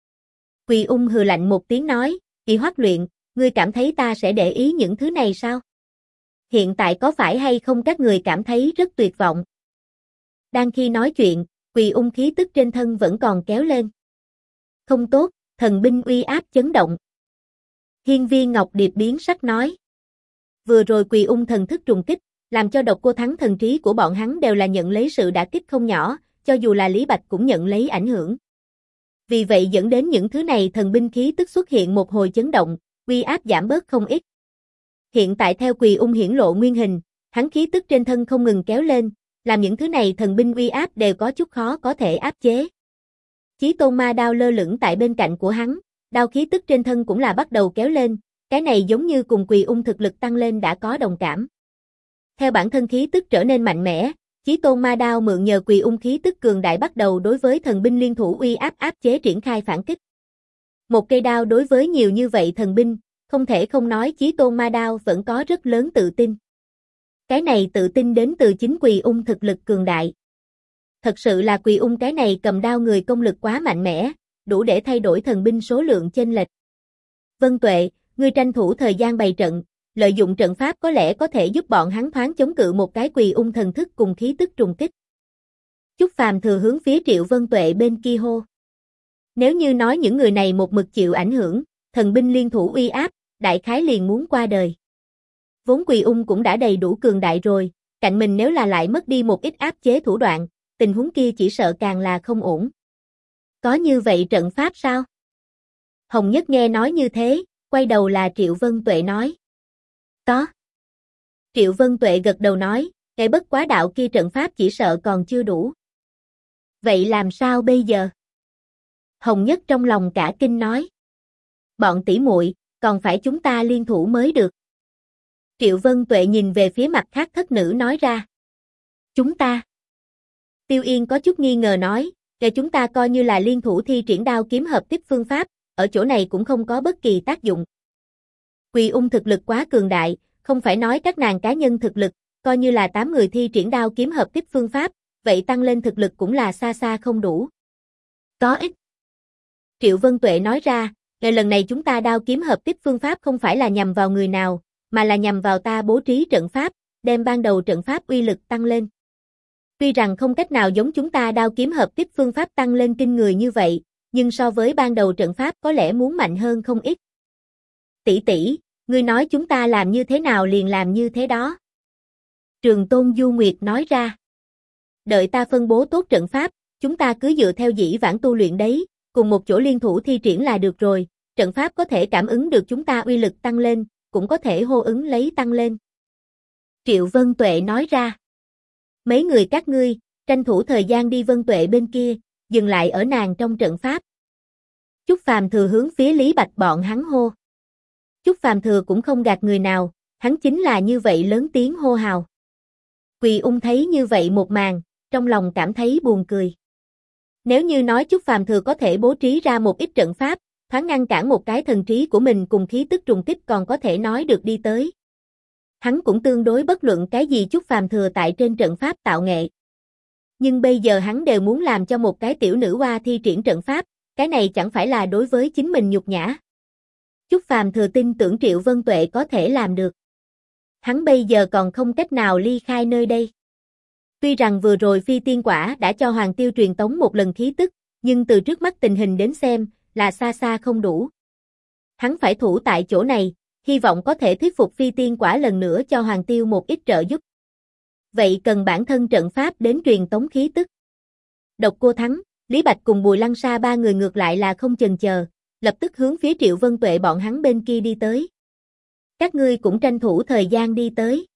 Quỳ ung hừ lạnh một tiếng nói, Kỳ Hoắc Luyện, ngươi cảm thấy ta sẽ để ý những thứ này sao? Hiện tại có phải hay không các người cảm thấy rất tuyệt vọng? Đang khi nói chuyện, Quỳ ung khí tức trên thân vẫn còn kéo lên. Không tốt, thần binh uy áp chấn động. Hiên Viên Ngọc Điệp biến sắc nói. Vừa rồi Quỳ ung thần thức trùng kích, làm cho Độc Cô Thắng thần trí của bọn hắn đều là nhận lấy sự đả kích không nhỏ, cho dù là Lý Bạch cũng nhận lấy ảnh hưởng. Vì vậy dẫn đến những thứ này thần binh khí tức xuất hiện một hồi chấn động, uy áp giảm bớt không ít. Hiện tại theo Quỳ ung hiển lộ nguyên hình, hắn khí tức trên thân không ngừng kéo lên, làm những thứ này thần binh uy áp đều có chút khó có thể áp chế. Chí Tôn Ma đao lơ lửng tại bên cạnh của hắn, đao khí tức trên thân cũng là bắt đầu kéo lên, cái này giống như cùng Quỳ ung thực lực tăng lên đã có đồng cảm. Theo bản thân khí tức trở nên mạnh mẽ, Chí Tôn Ma đao mượn nhờ Quỳ ung khí tức cường đại bắt đầu đối với thần binh liên thủ uy áp áp chế triển khai phản kích. Một cây đao đối với nhiều như vậy thần binh, không thể không nói Chí Tôn Ma đao vẫn có rất lớn tự tin. Cái này tự tin đến từ chính Quỳ ung thực lực cường đại. Thật sự là Quỳ ung cái này cầm đao người công lực quá mạnh mẽ, đủ để thay đổi thần binh số lượng chênh lệch. Vân Tuệ, ngươi tranh thủ thời gian bày trận, lợi dụng trận pháp có lẽ có thể giúp bọn hắn thoáng chống cự một cái Quỳ ung thần thức cùng khí tức trùng kích. Chúc Phàm thừa hướng phía Triệu Vân Tuệ bên kia hô. Nếu như nói những người này một mực chịu ảnh hưởng, thần binh liên thủ uy áp, đại khái liền muốn qua đời. Vốn Quỳ ung cũng đã đầy đủ cường đại rồi, cạnh mình nếu là lại mất đi một ít áp chế thủ đoạn, tình huống kia chỉ sợ càng là không ổn. Có như vậy trận pháp sao? Hồng Nhất nghe nói như thế, quay đầu là Triệu Vân Tuệ nói. Có. Triệu Vân Tuệ gật đầu nói, cái bất quá đạo kia trận pháp chỉ sợ còn chưa đủ. Vậy làm sao bây giờ? Hồng Nhất trong lòng cả kinh nói. Bọn tỷ muội, còn phải chúng ta liên thủ mới được. Triệu Vân Tuệ nhìn về phía mặt khác thất nữ nói ra. Chúng ta. Tiêu Yên có chút nghi ngờ nói, để chúng ta coi như là liên thủ thi triển đao kiếm hợp tiếp phương pháp, ở chỗ này cũng không có bất kỳ tác dụng. Quỳ ung thực lực quá cường đại, không phải nói các nàng cá nhân thực lực, coi như là 8 người thi triển đao kiếm hợp tiếp phương pháp, vậy tăng lên thực lực cũng là xa xa không đủ. Có ích. Triệu Vân Tuệ nói ra, lần này chúng ta đao kiếm hợp tiếp phương pháp không phải là nhằm vào người nào, mà là nhằm vào ta bố trí trận pháp, đem ban đầu trận pháp uy lực tăng lên. Tuy rằng không cách nào giống chúng ta đao kiếm hợp tiếp phương pháp tăng lên kinh người như vậy, nhưng so với ban đầu trận pháp có lẽ muốn mạnh hơn không ít. Tỷ tỷ, ngươi nói chúng ta làm như thế nào liền làm như thế đó. Trường Tôn Du Nguyệt nói ra. Đợi ta phân bố tốt trận pháp, chúng ta cứ dựa theo dĩ vãng tu luyện đấy, cùng một chỗ liên thủ thi triển là được rồi, trận pháp có thể cảm ứng được chúng ta uy lực tăng lên, cũng có thể hô ứng lấy tăng lên. Triệu Vân Tuệ nói ra. Mấy người các ngươi, tranh thủ thời gian đi Vân Tuệ bên kia, dừng lại ở nàng trong trận pháp. Chúc Phàm thừa hướng phía Lý Bạch bọn hắn hô. Chúc Phàm thừa cũng không gạt người nào, hắn chính là như vậy lớn tiếng hô hào. Quỳ ung thấy như vậy một màn, trong lòng cảm thấy buồn cười. Nếu như nói Chúc Phàm thừa có thể bố trí ra một ít trận pháp, thoáng ngăn cản một cái thần trí của mình cùng khí tức trùng kích còn có thể nói được đi tới. Hắn cũng tương đối bất luận cái gì Chúc Phàm thừa tại trên trận pháp tạo nghệ. Nhưng bây giờ hắn đều muốn làm cho một cái tiểu nữ hoa thi triển trận pháp, cái này chẳng phải là đối với chính mình nhục nhã. Chúc Phàm thừa tin tưởng Triệu Vân Tuệ có thể làm được. Hắn bây giờ còn không cách nào ly khai nơi đây. Tuy rằng vừa rồi phi tiên quả đã cho Hoàng Tiêu truyền tống một lần khí tức, nhưng từ trước mắt tình hình đến xem, là xa xa không đủ. Hắn phải thủ tại chỗ này, hy vọng có thể thuyết phục phi tiên quả lần nữa cho Hoàng Tiêu một ít trợ giúp. Vậy cần bản thân trận pháp đến truyền tống khí tức. Độc Cô Thắng, Lý Bạch cùng Bùi Lăng Sa ba người ngược lại là không chần chờ, lập tức hướng phía Triệu Vân Tuệ bọn hắn bên kia đi tới. Các ngươi cũng tranh thủ thời gian đi tới.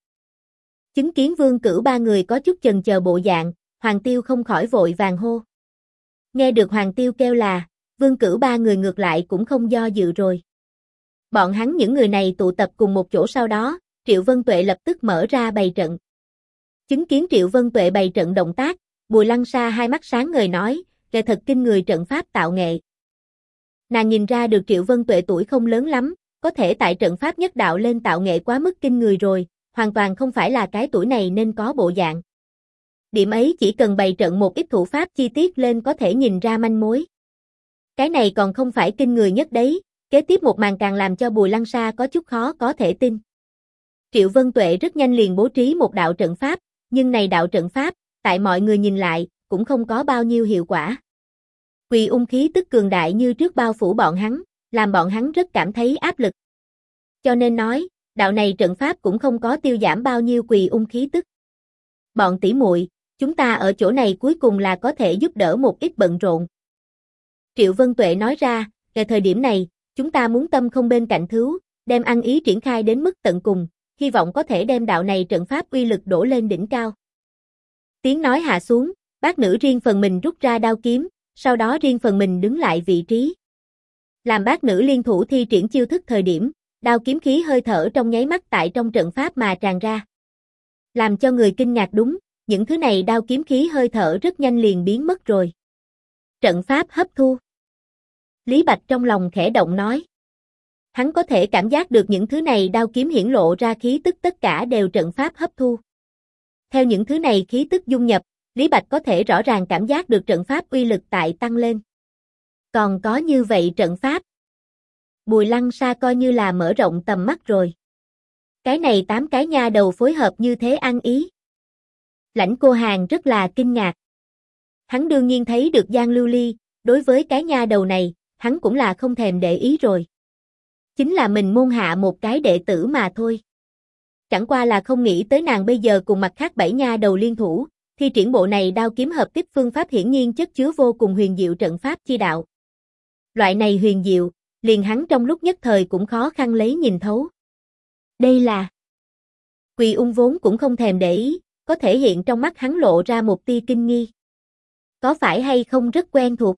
Chứng kiến Vương Cửu ba người có chút chần chờ bộ dạng, Hoàng Tiêu không khỏi vội vàng hô. Nghe được Hoàng Tiêu kêu là, Vương Cửu ba người ngược lại cũng không do dự rồi. Bọn hắn những người này tụ tập cùng một chỗ sau đó, Triệu Vân Tuệ lập tức mở ra bày trận. Chứng kiến Triệu Vân Tuệ bày trận động tác, Bùi Lăng Sa hai mắt sáng ngời nói, kẻ thật kinh người trận pháp tạo nghệ. Nàng nhìn ra được Triệu Vân Tuệ tuổi không lớn lắm, có thể tại trận pháp nhất đạo lên tạo nghệ quá mức kinh người rồi, hoàn toàn không phải là cái tuổi này nên có bộ dạng. Điểm ấy chỉ cần bày trận một ít thủ pháp chi tiết lên có thể nhìn ra manh mối. Cái này còn không phải kinh người nhất đấy, kế tiếp một màn càng làm cho Bùi Lăng Sa có chút khó có thể tin. Triệu Vân Tuệ rất nhanh liền bố trí một đạo trận pháp, nhưng này đạo trận pháp, tại mọi người nhìn lại, cũng không có bao nhiêu hiệu quả. Quỳ ung khí tức cường đại như trước bao phủ bọn hắn, làm bọn hắn rất cảm thấy áp lực. Cho nên nói, đạo này trận pháp cũng không có tiêu giảm bao nhiêu quỳ ung khí tức. Bọn tỷ muội, chúng ta ở chỗ này cuối cùng là có thể giúp đỡ một ít bận rộn. Triệu Vân Tuệ nói ra, tại thời điểm này, chúng ta muốn tâm không bên cạnh thứu, đem ăn ý triển khai đến mức tận cùng, hy vọng có thể đem đạo này trận pháp uy lực đổ lên đỉnh cao. Tiếng nói hạ xuống, bát nữ riêng phần mình rút ra đao kiếm, sau đó riêng phần mình đứng lại vị trí. Làm bát nữ liên thủ thi triển chiêu thức thời điểm, đao kiếm khí hơi thở trong nháy mắt tại trong trận pháp mà tràn ra. Làm cho người kinh ngạc đúng, những thứ này đao kiếm khí hơi thở rất nhanh liền biến mất rồi. Trận pháp hấp thu. Lý Bạch trong lòng khẽ động nói. Hắn có thể cảm giác được những thứ này đao kiếm hiển lộ ra khí tức tất cả đều trận pháp hấp thu. Theo những thứ này khí tức dung nhập, Lý Bạch có thể rõ ràng cảm giác được trận pháp uy lực tại tăng lên. Còn có như vậy trận pháp. Bùi Lăng Sa coi như là mở rộng tầm mắt rồi. Cái này 8 cái nha đầu phối hợp như thế ăn ý. Lãnh Cô Hàn rất là kinh ngạc. Hắn đương nhiên thấy được Giang Lưu Ly, đối với cái nha đầu này, hắn cũng là không thèm để ý rồi. Chính là mình môn hạ một cái đệ tử mà thôi. Chẳng qua là không nghĩ tới nàng bây giờ cùng mặt khác 7 nha đầu liên thủ, thi triển bộ này đao kiếm hợp tiếp phương pháp hiển nhiên chất chứa vô cùng huyền diệu trận pháp chi đạo. Loại này huyền diệu, liền hắn trong lúc nhất thời cũng khó khăn lấy nhìn thấu. Đây là... Quỳ ung vốn cũng không thèm để ý, có thể hiện trong mắt hắn lộ ra một tia kinh nghi. Có phải hay không rất quen thuộc?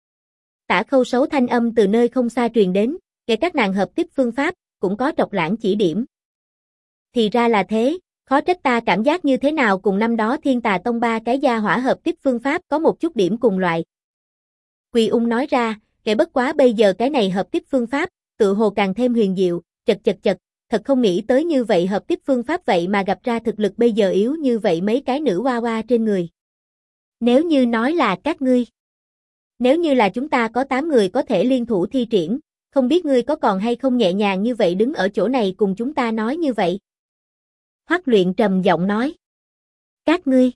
Tả Khâu Sấu thanh âm từ nơi không xa truyền đến, kể các nàng hợp tiếp phương pháp, cũng có Trọc Lãng chỉ điểm. Thì ra là thế, khó trách ta cảm giác như thế nào cùng năm đó Thiên Tà Tông 3 cái gia hỏa hợp tiếp phương pháp có một chút điểm cùng loại. Quỳ ung nói ra, kể bất quá bây giờ cái này hợp tiếp phương pháp, tự hồ càng thêm huyền diệu, chật, thật không nghĩ tới như vậy hợp tiếp phương pháp vậy mà gặp ra thực lực bây giờ yếu như vậy mấy cái nữ hoa hoa trên người. Nếu như nói là các ngươi, nếu như là chúng ta có 8 người có thể liên thủ thi triển, không biết ngươi có còn hay không nhẹ nhàng như vậy đứng ở chỗ này cùng chúng ta nói như vậy. Hoắc Luyện trầm giọng nói. Các ngươi.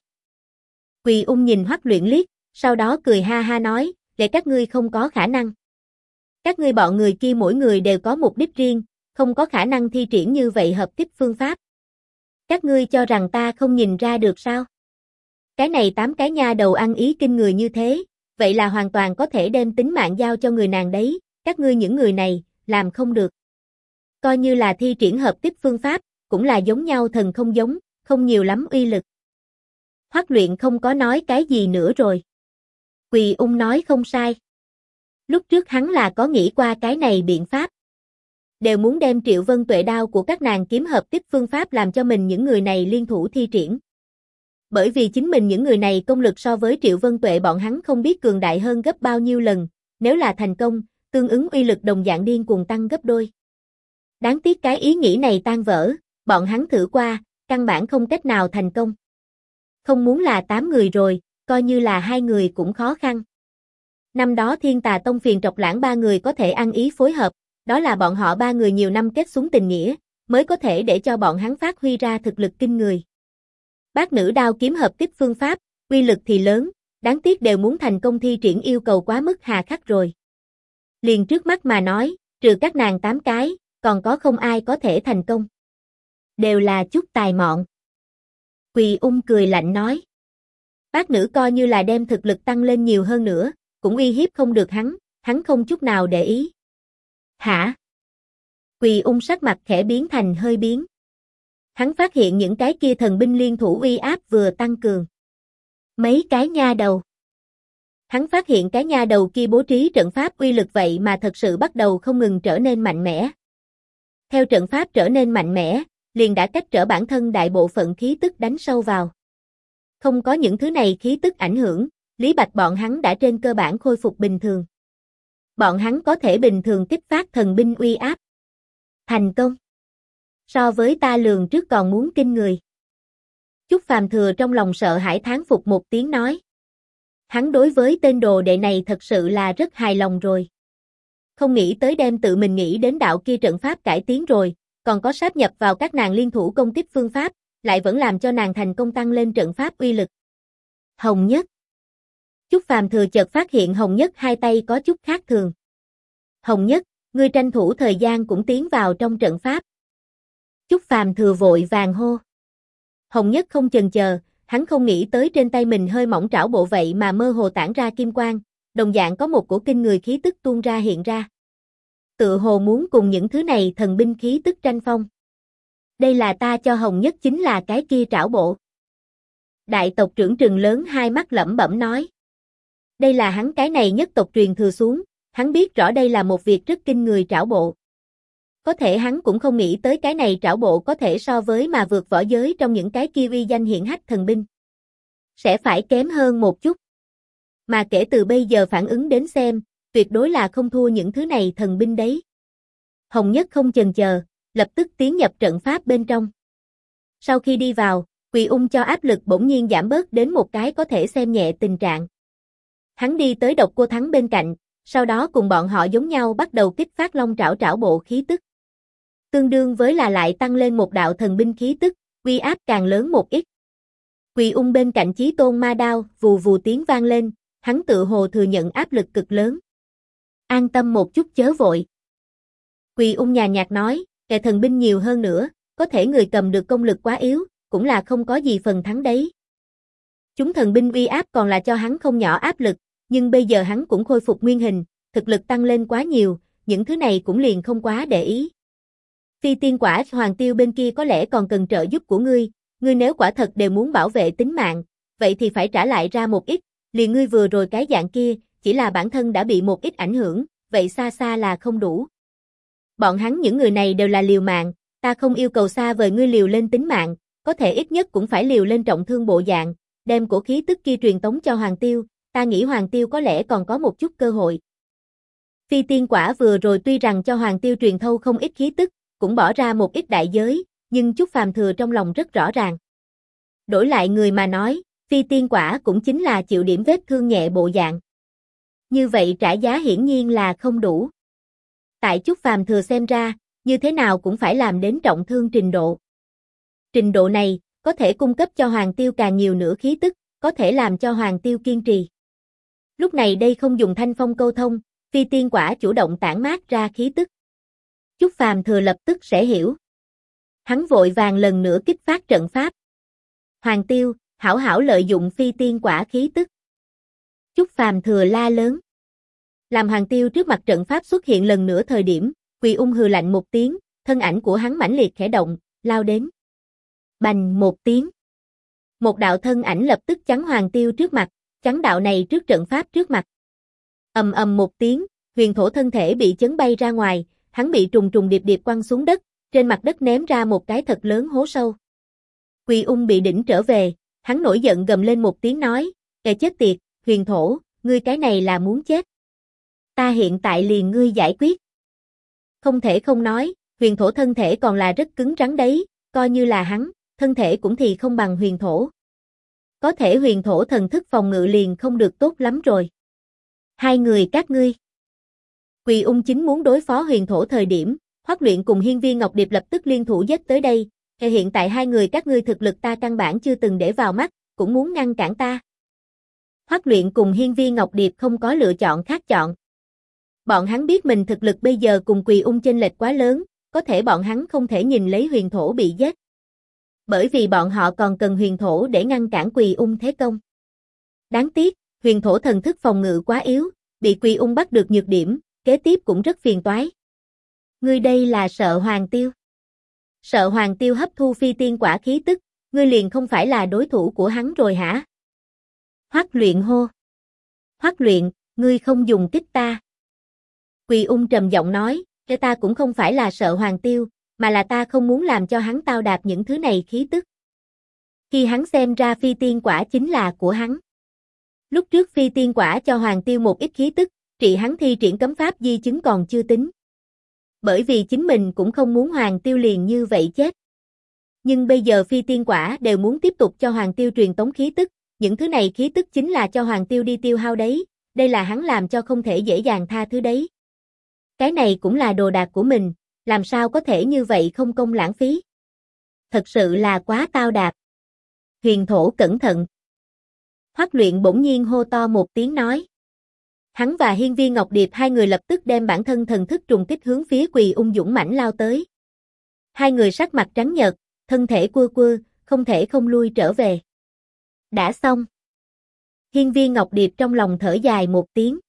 Quỳ ung nhìn Hoắc Luyện liếc, sau đó cười ha ha nói, để các ngươi không có khả năng. Các ngươi bọn người kia mỗi người đều có mục đích riêng, không có khả năng thi triển như vậy hợp tiếp phương pháp. Các ngươi cho rằng ta không nhìn ra được sao? Cái này 8 cái nha đầu ăn ý kinh người như thế, vậy là hoàn toàn có thể đem tính mạng giao cho người nàng đấy, các ngươi những người này, làm không được. Coi như là thi triển hợp tiếp phương pháp, cũng là giống nhau thần không giống, không nhiều lắm uy lực. Hoắc Luyện không có nói cái gì nữa rồi. Quỳ ung nói không sai. Lúc trước hắn là có nghĩ qua cái này biện pháp. Đều muốn đem Triệu Vân Tuệ đao của các nàng kiếm hợp tiếp phương pháp làm cho mình những người này liên thủ thi triển. Bởi vì chính mình những người này công lực so với Triệu Vân Tuệ bọn hắn không biết cường đại hơn gấp bao nhiêu lần, nếu là thành công, tương ứng uy lực đồng dạng điên cuồng tăng gấp đôi. Đáng tiếc cái ý nghĩ này tan vỡ, bọn hắn thử qua, căn bản không cách nào thành công. Không muốn là 8 người rồi, coi như là 2 người cũng khó khăn. Năm đó Thiên Tà Tông phiền Trọc Lãng 3 người có thể ăn ý phối hợp, đó là bọn họ 3 người nhiều năm kết xuống tình nghĩa, mới có thể để cho bọn hắn phát huy ra thực lực kinh người. Bát nữ đao kiếm hợp kích phương pháp, uy lực thì lớn, đáng tiếc đều muốn thành công thi triển yêu cầu quá mức hà khắc rồi. Liền trước mắt mà nói, trừ các nàng 8 cái, còn có không ai có thể thành công. Đều là chút tài mọn. Quỳ Ung cười lạnh nói. Bát nữ coi như là đem thực lực tăng lên nhiều hơn nữa, cũng uy hiếp không được hắn không chút nào để ý. Hả? Quỳ Ung sắc mặt khẽ biến thành hơi biến. Hắn phát hiện những cái kia thần binh liên thủ uy áp vừa tăng cường. Mấy cái nha đầu. Hắn phát hiện cái nha đầu kia bố trí trận pháp uy lực vậy mà thật sự bắt đầu không ngừng trở nên mạnh mẽ. Theo trận pháp trở nên mạnh mẽ, liền đã cách trở bản thân đại bộ phận khí tức đánh sâu vào. Không có những thứ này khí tức ảnh hưởng, Lý Bạch bọn hắn đã trên cơ bản khôi phục bình thường. Bọn hắn có thể bình thường kích phát thần binh uy áp. Thành công. So với ta lường trước còn muốn kinh người. Chúc Phàm Thừa trong lòng sợ hãi thán phục một tiếng nói. Hắn đối với tên đồ đệ này thật sự là rất hài lòng rồi. Không nghĩ tới đem tự mình nghĩ đến đạo kia trận pháp cải tiến rồi, còn có sáp nhập vào các nàng liên thủ công kích phương pháp, lại vẫn làm cho nàng thành công tăng lên trận pháp uy lực. Hồng Nhất. Chúc Phàm Thừa chợt phát hiện Hồng Nhất hai tay có chút khác thường. Hồng Nhất, ngươi tranh thủ thời gian cũng tiến vào trong trận pháp. Chúc Phàm Thừa vội vàng hô. Hồng Nhất không chần chờ, hắn không nghĩ tới trên tay mình hơi mỏng trảo bộ vậy mà mơ hồ tản ra kim quang, đồng dạng có một cổ kinh người khí tức tuôn ra hiện ra. Tựa hồ muốn cùng những thứ này thần binh khí tức tranh phong. Đây là ta cho Hồng Nhất chính là cái kia trảo bộ. Đại tộc trưởng trừng lớn hai mắt lẩm bẩm nói. Đây là hắn cái này nhất tộc truyền thừa xuống, hắn biết rõ đây là một việc rất kinh người trảo bộ. Có thể hắn cũng không nghĩ tới cái này trảo bộ có thể so với mà vượt võ giới trong những cái kia uy danh hiển hách thần binh. Sẽ phải kém hơn một chút. Mà kể từ bây giờ phản ứng đến xem, tuyệt đối là không thua những thứ này thần binh đấy. Hồng Nhất không chần chờ, lập tức tiến nhập trận pháp bên trong. Sau khi đi vào, Quỳ Ung cho áp lực bỗng nhiên giảm bớt đến một cái có thể xem nhẹ tình trạng. Hắn đi tới Độc Cô Thắng bên cạnh, sau đó cùng bọn họ giống nhau bắt đầu kích phát long trảo bộ khí tức. Tương đương với là lại tăng lên một đạo thần binh khí tức, uy áp càng lớn một ít. Quỳ Ung bên cạnh Chí Tôn ma đao, vù vù tiếng vang lên, hắn tự hồ thừa nhận áp lực cực lớn. An tâm một chút chớ vội. Quỳ Ung nhàn nhạt nói, kẻ thần binh nhiều hơn nữa, có thể người cầm được công lực quá yếu, cũng là không có gì phần thắng đấy. Chúng thần binh uy áp còn là cho hắn không nhỏ áp lực, nhưng bây giờ hắn cũng khôi phục nguyên hình, thực lực tăng lên quá nhiều, những thứ này cũng liền không quá để ý. Phi tiên quả Hoàng Tiêu bên kia có lẽ còn cần trợ giúp của ngươi nếu quả thật đều muốn bảo vệ tính mạng, vậy thì phải trả lại ra một ít, liền ngươi vừa rồi cái dạng kia, chỉ là bản thân đã bị một ít ảnh hưởng, vậy xa xa là không đủ. Bọn hắn những người này đều là liều mạng, ta không yêu cầu xa vời ngươi liều lên tính mạng, có thể ít nhất cũng phải liều lên trọng thương bộ dạng, đem cổ khí tức kia truyền tống cho Hoàng Tiêu, ta nghĩ Hoàng Tiêu có lẽ còn có một chút cơ hội. Phi tiên quả vừa rồi tuy rằng cho Hoàng Tiêu truyền thâu không ít khí tức, cũng bỏ ra một ít đại giới, nhưng Chúc Phàm Thừa trong lòng rất rõ ràng. Đổi lại người mà nói, phi tiên quả cũng chính là chịu điểm vết thương nhẹ bộ dạng. Như vậy trả giá hiển nhiên là không đủ. Tại Chúc Phàm Thừa xem ra, như thế nào cũng phải làm đến trọng thương trình độ. Trình độ này, có thể cung cấp cho Hoàng Tiêu càng nhiều nữa khí tức, có thể làm cho Hoàng Tiêu kiên trì. Lúc này đây không dùng thanh phong câu thông, phi tiên quả chủ động tản mát ra khí tức. Chúc Phàm Thừa lập tức sẽ hiểu. Hắn vội vàng lần nữa kích phát trận pháp. Hoàng Tiêu, hảo hảo lợi dụng phi tiên quả khí tức. Chúc Phàm Thừa la lớn. Làm Hoàng Tiêu trước mặt trận pháp xuất hiện lần nữa thời điểm, Quỳ Ung hừ lạnh một tiếng, thân ảnh của hắn mãnh liệt khẽ động, lao đến. Bành một tiếng. Một đạo thân ảnh lập tức chắn Hoàng Tiêu trước mặt, chắn đạo này trước trận pháp trước mặt. Ầm ầm một tiếng, huyền thổ thân thể bị chấn bay ra ngoài, hắn bị trùng trùng điệp điệp quăng xuống đất, trên mặt đất ném ra một cái thật lớn hố sâu. Quỳ Ung bị đỉnh trở về, hắn nổi giận gầm lên một tiếng nói, kẻ chết tiệt, huyền thổ, ngươi cái này là muốn chết. Ta hiện tại liền ngươi giải quyết. Không thể không nói, huyền thổ thân thể còn là rất cứng rắn đấy, coi như là hắn, thân thể cũng thì không bằng huyền thổ. Có thể huyền thổ thần thức phòng ngự liền không được tốt lắm rồi. Hai người các ngươi. Quỳ Ung chính muốn đối phó huyền thổ thời điểm, Hoắc Luyện cùng Hiên Viên Ngọc Điệp lập tức liên thủ giết tới đây, Hiện tại hai người các ngươi thực lực ta căn bản chưa từng để vào mắt, cũng muốn ngăn cản ta. Hoắc Luyện cùng Hiên Viên Ngọc Điệp không có lựa chọn khác chọn. Bọn hắn biết mình thực lực bây giờ cùng Quỳ Ung chênh lệch quá lớn, có thể bọn hắn không thể nhìn lấy huyền thổ bị giết. Bởi vì bọn họ còn cần huyền thổ để ngăn cản Quỳ Ung thế công. Đáng tiếc, huyền thổ thần thức phòng ngự quá yếu, bị Quỳ Ung bắt được nhược điểm, kế tiếp cũng rất phiền toái. Ngươi đây là sợ Hoàng Tiêu. Sợ Hoàng Tiêu hấp thu phi tiên quả khí tức, ngươi liền không phải là đối thủ của hắn rồi hả? Hoắc Luyện hô. Hoắc Luyện, ngươi không dùng kích ta. Quỳ Ung trầm giọng nói, ta cũng không phải là sợ Hoàng Tiêu, mà là ta không muốn làm cho hắn tao đạp những thứ này khí tức. Khi hắn xem ra phi tiên quả chính là của hắn. Lúc trước phi tiên quả cho Hoàng Tiêu một ít khí tức, trị hắn thi triển cấm pháp di chứng còn chưa tính. Bởi vì chính mình cũng không muốn Hoàng Tiêu liền như vậy chết. Nhưng bây giờ phi tiên quả đều muốn tiếp tục cho Hoàng Tiêu truyền tống khí tức, những thứ này khí tức chính là cho Hoàng Tiêu đi tiêu hao đấy, đây là hắn làm cho không thể dễ dàng tha thứ đấy. Cái này cũng là đồ đạc của mình, làm sao có thể như vậy không công lãng phí. Thật sự là quá tao đạp. Huyền thổ cẩn thận. Hoắc Luyện bỗng nhiên hô to một tiếng nói. Hắn và Hiên Viên Ngọc Điệp hai người lập tức đem bản thân thần thức trùng kích hướng phía Quỳ Ung dũng mãnh lao tới. Hai người sắc mặt trắng nhợt, thân thể cua cua, không thể không lui trở về. Đã xong. Hiên Viên Ngọc Điệp trong lòng thở dài một tiếng.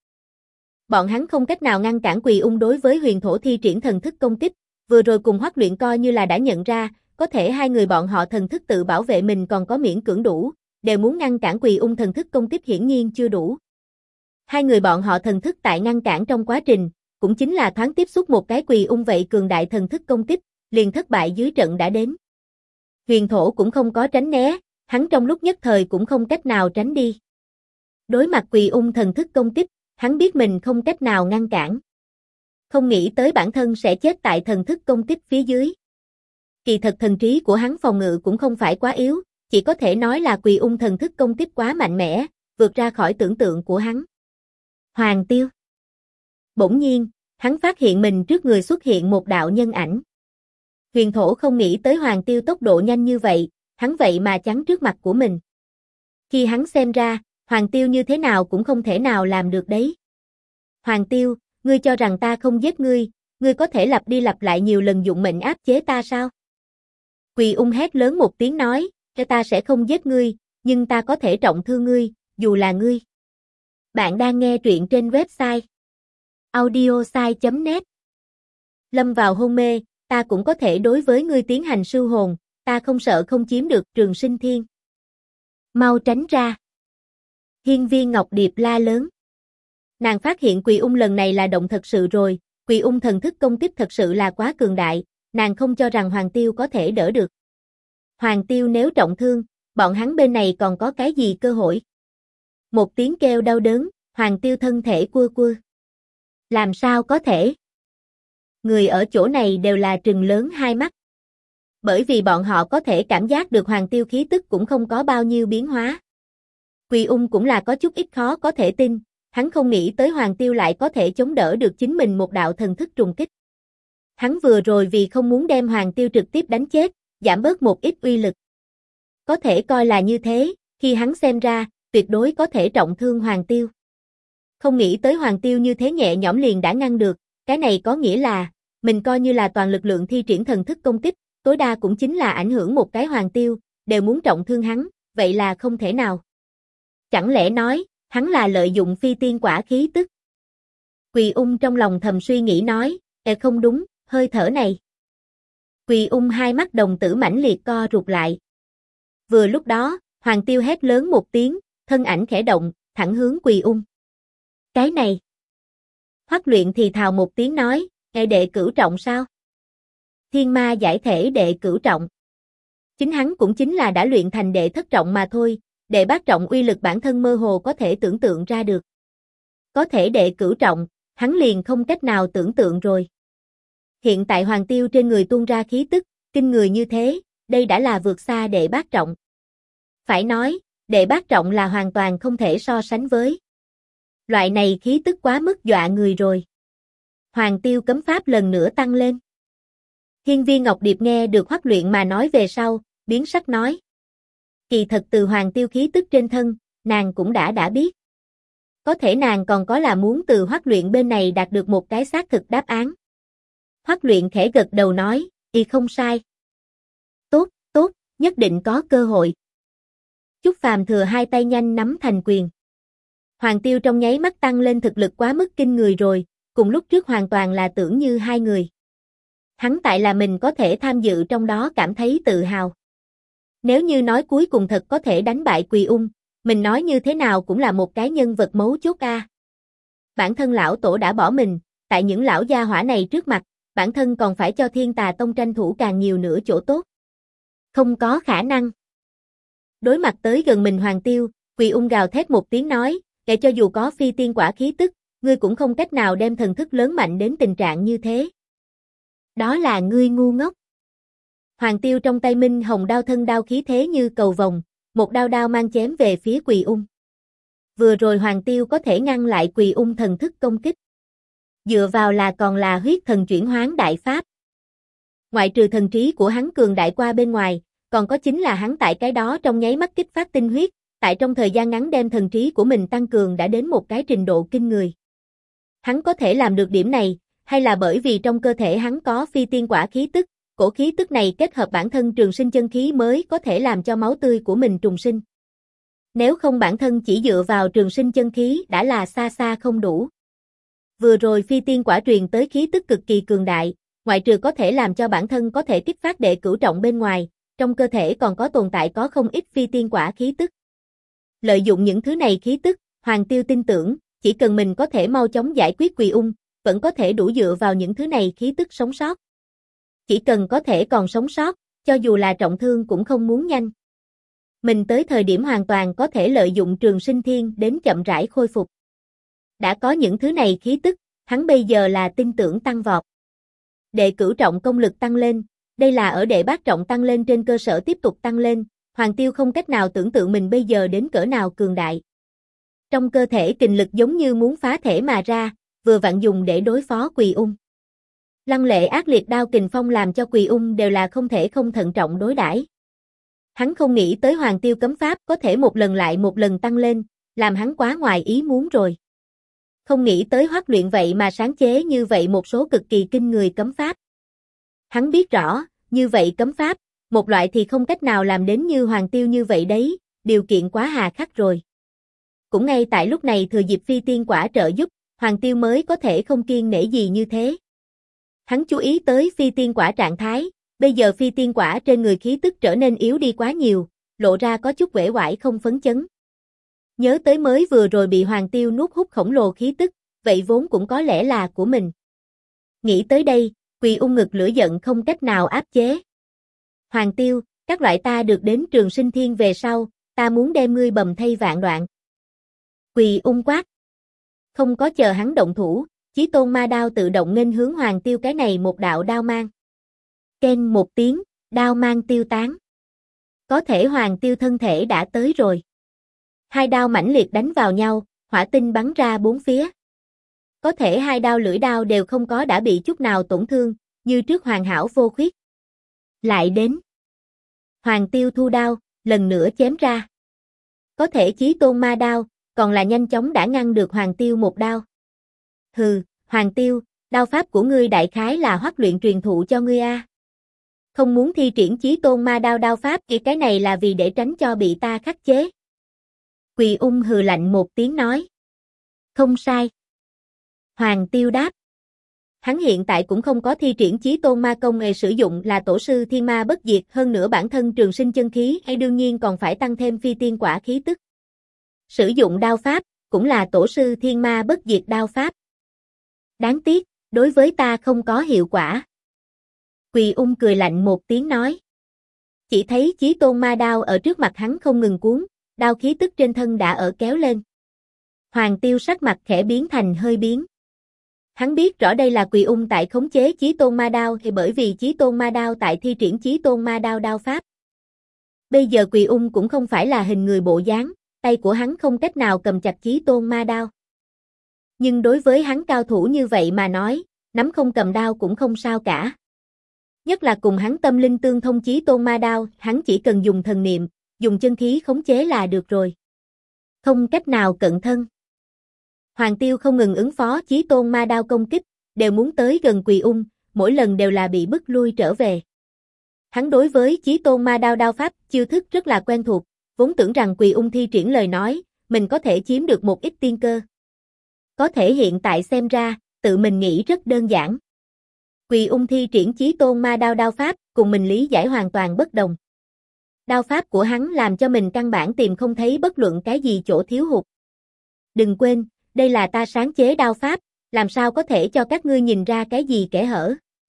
Bọn hắn không cách nào ngăn cản Quỳ Ung đối với huyền thổ thi triển thần thức công kích, vừa rồi cùng Hoắc Luyện coi như là đã nhận ra, có thể hai người bọn họ thần thức tự bảo vệ mình còn có miễn cưỡng đủ, đều muốn ngăn cản Quỳ Ung thần thức công kích hiển nhiên chưa đủ. Hai người bọn họ thần thức tại ngăn cản trong quá trình, cũng chính là thoáng tiếp xúc một cái Quỳ Ung vậy cường đại thần thức công kích, liền thất bại dưới trận đã đến. Huyền thổ cũng không có tránh né, hắn trong lúc nhất thời cũng không cách nào tránh đi. Đối mặt Quỳ Ung thần thức công kích, hắn biết mình không cách nào ngăn cản. Không nghĩ tới bản thân sẽ chết tại thần thức công kích phía dưới. Kỳ thật thần trí của hắn phòng ngự cũng không phải quá yếu, chỉ có thể nói là Quỳ Ung thần thức công kích quá mạnh mẽ, vượt ra khỏi tưởng tượng của hắn. Hoàng Tiêu. Bỗng nhiên, hắn phát hiện mình trước người xuất hiện một đạo nhân ảnh. Huyền thổ không nghĩ tới Hoàng Tiêu tốc độ nhanh như vậy, hắn vậy mà chắn trước mặt của mình. Khi hắn xem ra, Hoàng Tiêu như thế nào cũng không thể nào làm được đấy. Hoàng Tiêu, ngươi cho rằng ta không giết ngươi, ngươi có thể lặp đi lặp lại nhiều lần dụng mệnh áp chế ta sao? Quỳ Ung hét lớn một tiếng nói, ta sẽ không giết ngươi, nhưng ta có thể trọng thương ngươi, dù là ngươi. Bạn đang nghe truyện trên website audiosai.net. Lâm vào hôn mê, ta cũng có thể đối với ngươi tiến hành sưu hồn, ta không sợ không chiếm được Trường Sinh Thiên. Mau tránh ra. Hiên Viên Ngọc Điệp la lớn. Nàng phát hiện Quỳ Ung lần này là động thật sự rồi, Quỳ Ung thần thức công kích thật sự là quá cường đại, nàng không cho rằng Hoàng Tiêu có thể đỡ được. Hoàng Tiêu nếu trọng thương, bọn hắn bên này còn có cái gì cơ hội? Một tiếng kêu đau đớn, Hoàng Tiêu thân thể cua cua. Làm sao có thể? Người ở chỗ này đều là trừng lớn hai mắt. Bởi vì bọn họ có thể cảm giác được Hoàng Tiêu khí tức cũng không có bao nhiêu biến hóa. Quỳ Ung cũng là có chút ít khó có thể tin, hắn không nghĩ tới Hoàng Tiêu lại có thể chống đỡ được chính mình một đạo thần thức trùng kích. Hắn vừa rồi vì không muốn đem Hoàng Tiêu trực tiếp đánh chết, giảm bớt một ít uy lực. Có thể coi là như thế, khi hắn xem ra, tuyệt đối có thể trọng thương Hoàng Tiêu. Không nghĩ tới Hoàng Tiêu như thế nhẹ nhõm liền đã ngăn được, cái này có nghĩa là, mình coi như là toàn lực lượng thi triển thần thức công kích, tối đa cũng chính là ảnh hưởng một cái Hoàng Tiêu, đều muốn trọng thương hắn, vậy là không thể nào. Chẳng lẽ nói, hắn là lợi dụng phi tiên quả khí tức? Quỳ Ung trong lòng thầm suy nghĩ nói, không đúng, hơi thở này. Quỳ Ung hai mắt đồng tử mãnh liệt co rụt lại. Vừa lúc đó, Hoàng Tiêu hét lớn một tiếng, thân ảnh khẽ động, thẳng hướng Quỳ Ung. Cái này. Hoắc Luyện thì thào một tiếng nói, đệ cửu trọng sao? Thiên ma giải thể đệ cửu trọng. Chính hắn cũng chính là đã luyện thành đệ thất trọng mà thôi, đệ bát trọng uy lực bản thân mơ hồ có thể tưởng tượng ra được. Có thể đệ cửu trọng, hắn liền không cách nào tưởng tượng rồi. Hiện tại Hoàng Tiêu trên người tuôn ra khí tức, kinh người như thế, đây đã là vượt xa đệ bát trọng. Phải nói, đệ bát trọng là hoàn toàn không thể so sánh với. Loại này khí tức quá mức dọa người rồi. Hoàng Tiêu cấm pháp lần nữa tăng lên. Hiên Viên Ngọc Điệp nghe được Hoắc Luyện mà nói về sau, biến sắc nói. Kỳ thật từ Hoàng Tiêu khí tức trên thân, nàng cũng đã biết. Có thể nàng còn có là muốn từ Hoắc Luyện bên này đạt được một cái xác thực đáp án. Hoắc Luyện khẽ gật đầu nói, y không sai. Tốt, tốt, nhất định có cơ hội. Chúc Phàm thừa hai tay nhanh nắm thành quyền. Hoàng Tiêu trong nháy mắt tăng lên thực lực quá mức kinh người rồi, cùng lúc trước hoàn toàn là tưởng như hai người. Hắn tại là mình có thể tham dự trong đó cảm thấy tự hào. Nếu như nói cuối cùng thật có thể đánh bại Quỳ Ung, mình nói như thế nào cũng là một cái nhân vật mấu chốt a. Bản thân lão tổ đã bỏ mình, tại những lão gia hỏa này trước mặt, bản thân còn phải cho Thiên Tà Tông tranh thủ càng nhiều nữa chỗ tốt. Không có khả năng. Đối mặt tới gần mình Hoàng Tiêu, Quỳ Ung gào thét một tiếng nói, để cho dù có phi tiên quả khí tức, ngươi cũng không cách nào đem thần thức lớn mạnh đến tình trạng như thế. Đó là ngươi ngu ngốc. Hoàng Tiêu trong tay Minh Hồng đao thân đao khí thế như cầu vồng, một đao đao mang chém về phía Quỳ Ung. Vừa rồi Hoàng Tiêu có thể ngăn lại Quỳ Ung thần thức công kích. Dựa vào là còn là huyết thần chuyển hoán đại pháp. Ngoại trừ thần trí của hắn cường đại qua bên ngoài, còn có chính là hắn tại cái đó trong nháy mắt kích phát tinh huyết, tại trong thời gian ngắn đem thần trí của mình tăng cường đã đến một cái trình độ kinh người. Hắn có thể làm được điểm này, hay là bởi vì trong cơ thể hắn có phi tiên quả khí tức, cổ khí tức này kết hợp bản thân trường sinh chân khí mới có thể làm cho máu tươi của mình trùng sinh. Nếu không bản thân chỉ dựa vào trường sinh chân khí đã là xa xa không đủ. Vừa rồi phi tiên quả truyền tới khí tức cực kỳ cường đại, ngoại trừ có thể làm cho bản thân có thể kích phát đệ cửu trọng bên ngoài, trong cơ thể còn có tồn tại có không ít phi tiên quả khí tức. Lợi dụng những thứ này khí tức, Hoàng Tiêu tin tưởng, chỉ cần mình có thể mau chóng giải quyết Quỳ Ung, vẫn có thể đủ dựa vào những thứ này khí tức sống sót. Chỉ cần có thể còn sống sót, cho dù là trọng thương cũng không muốn nhanh. Mình tới thời điểm hoàn toàn có thể lợi dụng trường sinh thiên đến chậm rãi khôi phục. Đã có những thứ này khí tức, hắn bây giờ là tin tưởng tăng vọt. Đệ cửu trọng công lực tăng lên, đây là ở đệ bát trọng tăng lên trên cơ sở tiếp tục tăng lên, Hoàng Tiêu không cách nào tưởng tượng mình bây giờ đến cỡ nào cường đại. Trong cơ thể kình lực giống như muốn phá thể mà ra, vừa vặn dùng để đối phó Quỳ Ung. Lăng lệ ác liệt đao kình phong làm cho Quỳ Ung đều là không thể không thận trọng đối đãi. Hắn không nghĩ tới Hoàng Tiêu cấm pháp có thể một lần lại một lần tăng lên, làm hắn quá ngoài ý muốn rồi. Không nghĩ tới Hoắc Luyện vậy mà sáng chế như vậy một số cực kỳ kinh người cấm pháp. Hắn biết rõ, như vậy cấm pháp, một loại thì không cách nào làm đến như Hoàng Tiêu như vậy đấy, điều kiện quá hà khắc rồi. Cũng ngay tại lúc này thừa dịp phi tiên quả trợ giúp, Hoàng Tiêu mới có thể không kiêng nể gì như thế. Hắn chú ý tới phi tiên quả trạng thái, bây giờ phi tiên quả trên người khí tức trở nên yếu đi quá nhiều, lộ ra có chút uể oải không phấn chấn. Nhớ tới mới vừa rồi bị Hoàng Tiêu nuốt hút khổng lồ khí tức, vậy vốn cũng có lẽ là của mình. Nghĩ tới đây, Quỳ Ung ngực lửa giận không cách nào áp chế. Hoàng Tiêu, các loại ta được đến trường sinh thiên về sau, ta muốn đem ngươi bầm thây vạn đoạn. Quỳ Ung quát. Không có chờ hắn động thủ, Chí Tôn ma đao tự động nghênh hướng Hoàng Tiêu cái này một đạo đao mang. Keng một tiếng, đao mang tiêu tán. Có thể Hoàng Tiêu thân thể đã tới rồi. Hai đao mãnh liệt đánh vào nhau, hỏa tinh bắn ra bốn phía. Có thể hai đao lưỡi đao đều không có đã bị chút nào tổn thương, như trước hoàn hảo vô khuyết. Lại đến. Hoàng Tiêu thu đao, lần nữa chém ra. Có thể Chí Tôn ma đao, còn là nhanh chóng đã ngăn được Hoàng Tiêu một đao. Hừ, Hoàng Tiêu, đao pháp của ngươi đại khái là Hoắc Luyện truyền thụ cho ngươi a. Không muốn thi triển Chí Tôn ma đao đao pháp thì cái này là vì để tránh cho bị ta khắc chế. Quỳ Ung hừ lạnh một tiếng nói. Không sai. Hoàng Tiêu đáp. Hắn hiện tại cũng không có thi triển Chí Tôn ma công nghề sử dụng là tổ sư thiên ma bất diệt, hơn nữa bản thân trường sinh chân khí hay đương nhiên còn phải tăng thêm phi tiên quả khí tức. Sử dụng đao pháp, cũng là tổ sư thiên ma bất diệt đao pháp. Đáng tiếc, đối với ta không có hiệu quả. Quỳ Ung cười lạnh một tiếng nói. Chỉ thấy Chí Tôn ma đao ở trước mặt hắn không ngừng cuốn, đao khí tức trên thân đã ở kéo lên. Hoàng Tiêu sắc mặt khẽ biến thành hơi biến. Hắn biết rõ đây là Quỳ Ung tại khống chế Chí Tôn ma đao thì bởi vì Chí Tôn ma đao tại thi triển Chí Tôn ma đao đao pháp. Bây giờ Quỳ Ung cũng không phải là hình người bộ dáng, tay của hắn không cách nào cầm chặt Chí Tôn ma đao. Nhưng đối với hắn cao thủ như vậy mà nói, nắm không cầm đao cũng không sao cả. Nhất là cùng hắn tâm linh tương thông chí tôn ma đao, hắn chỉ cần dùng thần niệm, dùng chân khí khống chế là được rồi. Không cách nào cận thân. Hoàng Tiêu không ngừng ứng phó chí tôn ma đao công kích, đều muốn tới gần Quỳ Ung, mỗi lần đều là bị bức lui trở về. Hắn đối với chí tôn ma đao đao pháp, chiêu thức rất là quen thuộc, vốn tưởng rằng Quỳ Ung thi triển lời nói, mình có thể chiếm được một ít tiên cơ. Có thể hiện tại xem ra, tự mình nghĩ rất đơn giản. Quỳ Ung thi triển chí tôn ma đao đao pháp, cùng mình lý giải hoàn toàn bất đồng. Đao pháp của hắn làm cho mình căn bản tìm không thấy bất luận cái gì chỗ thiếu hụt. Đừng quên, đây là ta sáng chế đao pháp, làm sao có thể cho các ngươi nhìn ra cái gì kẽ hở.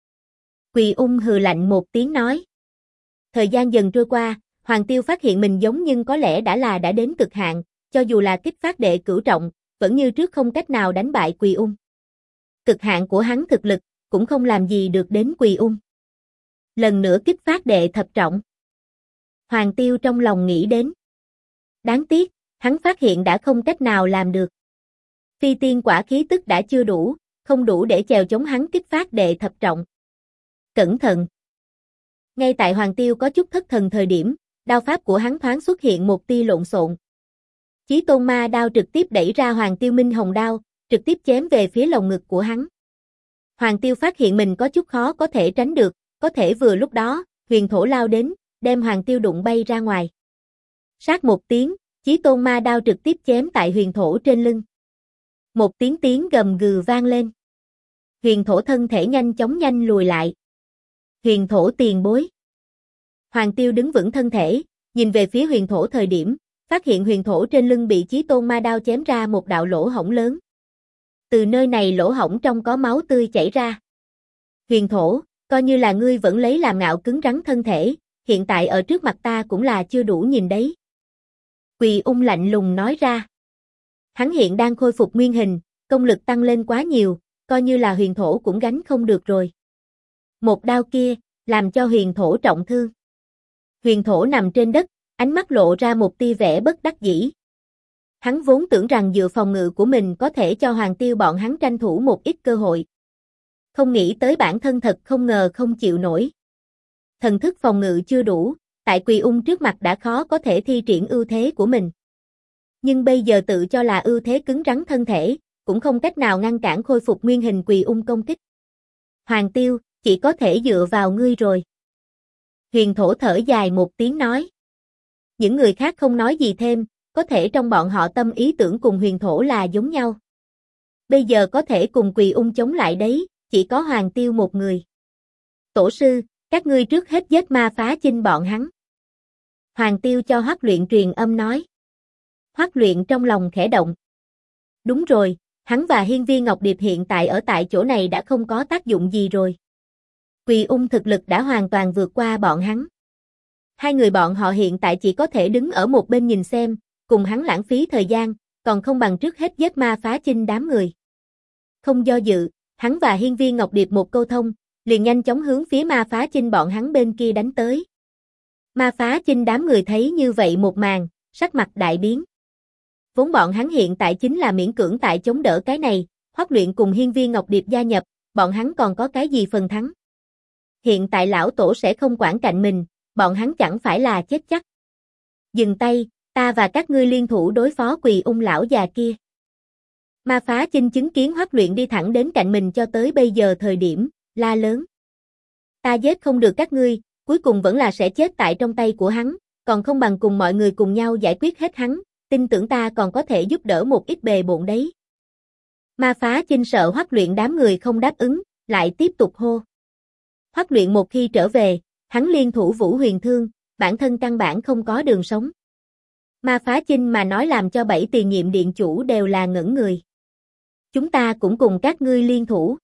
Quỳ Ung hừ lạnh một tiếng nói. Thời gian dần trôi qua, Hoàng Tiêu phát hiện mình giống nhưng có lẽ đã đến cực hạn, cho dù là kích phát đệ cửu trọng, vẫn như trước không cách nào đánh bại Quỳ Ung. Cực hạn của hắn thực lực, cũng không làm gì được đến Quỳ Ung. Lần nữa kích phát đệ thập trọng. Hoàng Tiêu trong lòng nghĩ đến. Đáng tiếc, hắn phát hiện đã không cách nào làm được. Phi tiên quả khí tức đã chưa đủ, không đủ để chèo chống hắn kích phát đệ thập trọng. Cẩn thận! Ngay tại Hoàng Tiêu có chút thất thần thời điểm, đao pháp của hắn thoáng xuất hiện một tia lộn xộn. Chí tôn ma đao trực tiếp đẩy ra Hoàng Tiêu minh hồng đao, trực tiếp chém về phía lồng ngực của hắn. Hoàng Tiêu phát hiện mình có chút khó có thể tránh được, có thể vừa lúc đó, huyền thổ lao đến, đem Hoàng Tiêu đụng bay ra ngoài. Sát một tiếng, chí tôn ma đao trực tiếp chém tại huyền thổ trên lưng. Một tiếng gầm gừ vang lên. Huyền thổ thân thể nhanh chóng lùi lại. Huyền thổ tiền bối. Hoàng Tiêu đứng vững thân thể, nhìn về phía huyền thổ thời điểm, phát hiện huyền thổ trên lưng bị chí tôn ma đao chém ra một đạo lỗ hổng lớn. Từ nơi này lỗ hổng trong có máu tươi chảy ra. Huyền thổ, coi như là ngươi vẫn lấy làm ngạo cứng rắn thân thể, hiện tại ở trước mặt ta cũng là chưa đủ nhìn đấy. Quỳ Ung lạnh lùng nói ra. Hắn hiện đang khôi phục nguyên hình, công lực tăng lên quá nhiều, coi như là huyền thổ cũng gánh không được rồi. Một đao kia, làm cho huyền thổ trọng thương. Huyền thổ nằm trên đất, ánh mắt lộ ra một tia vẻ bất đắc dĩ. Hắn vốn tưởng rằng dựa phòng ngự của mình có thể cho Hoàng Tiêu bọn hắn tranh thủ một ít cơ hội. Không nghĩ tới bản thân thật không ngờ không chịu nổi. Thần thức phòng ngự chưa đủ, tại Quỳ Ung trước mặt đã khó có thể thi triển ưu thế của mình. Nhưng bây giờ tự cho là ưu thế cứng rắn thân thể, cũng không cách nào ngăn cản khôi phục nguyên hình Quỳ Ung công kích. Hoàng Tiêu, chỉ có thể dựa vào ngươi rồi. Huyền thổ thở dài một tiếng nói. Những người khác không nói gì thêm, có thể trong bọn họ tâm ý tưởng cùng huyền thổ là giống nhau. Bây giờ có thể cùng Quỳ Ung chống lại đấy, chỉ có Hoàng Tiêu một người. Tổ sư, các ngươi trước hết giết ma phá chinh bọn hắn. Hoàng Tiêu cho Hoắc Luyện truyền âm nói. Hoắc Luyện trong lòng khẽ động. Đúng rồi, hắn và Hiên Viên Ngọc Điệp hiện tại ở tại chỗ này đã không có tác dụng gì rồi. Quỳ Ung thực lực đã hoàn toàn vượt qua bọn hắn. Hai người bọn họ hiện tại chỉ có thể đứng ở một bên nhìn xem, cùng hắn lãng phí thời gian, còn không bằng trước hết giết ma phá chinh đám người. Không do dự, hắn và Hiên Viên Ngọc Điệp một câu thông, liền nhanh chóng hướng phía ma phá chinh bọn hắn bên kia đánh tới. Ma phá chinh đám người thấy như vậy một màn, sắc mặt đại biến. Vốn bọn hắn hiện tại chính là miễn cưỡng tại chống đỡ cái này, Hoắc Luyện cùng Hiên Viên Ngọc Điệp gia nhập, bọn hắn còn có cái gì phần thắng. Hiện tại lão tổ sẽ không quản cạnh mình, bọn hắn chẳng phải là chết chắc. Dừng tay, ta và các ngươi liên thủ đối phó Quỳ Ung lão già kia. Ma phá chinh chứng kiến Hoắc Luyện đi thẳng đến cạnh mình cho tới bây giờ thời điểm, la lớn. Ta giết không được các ngươi, cuối cùng vẫn là sẽ chết tại trong tay của hắn, còn không bằng cùng mọi người cùng nhau giải quyết hết hắn, tin tưởng ta còn có thể giúp đỡ một ít bề bộn đấy. Ma phá chinh sợ Hoắc Luyện đám người không đáp ứng, lại tiếp tục hô. Hoắc Luyện một khi trở về, hắn liên thủ Vũ Huyền Thương, bản thân căn bản không có đường sống. Ma phá chinh mà nói làm cho 7 tiền nhiệm điện chủ đều là ngẩn người. Chúng ta cũng cùng các ngươi liên thủ.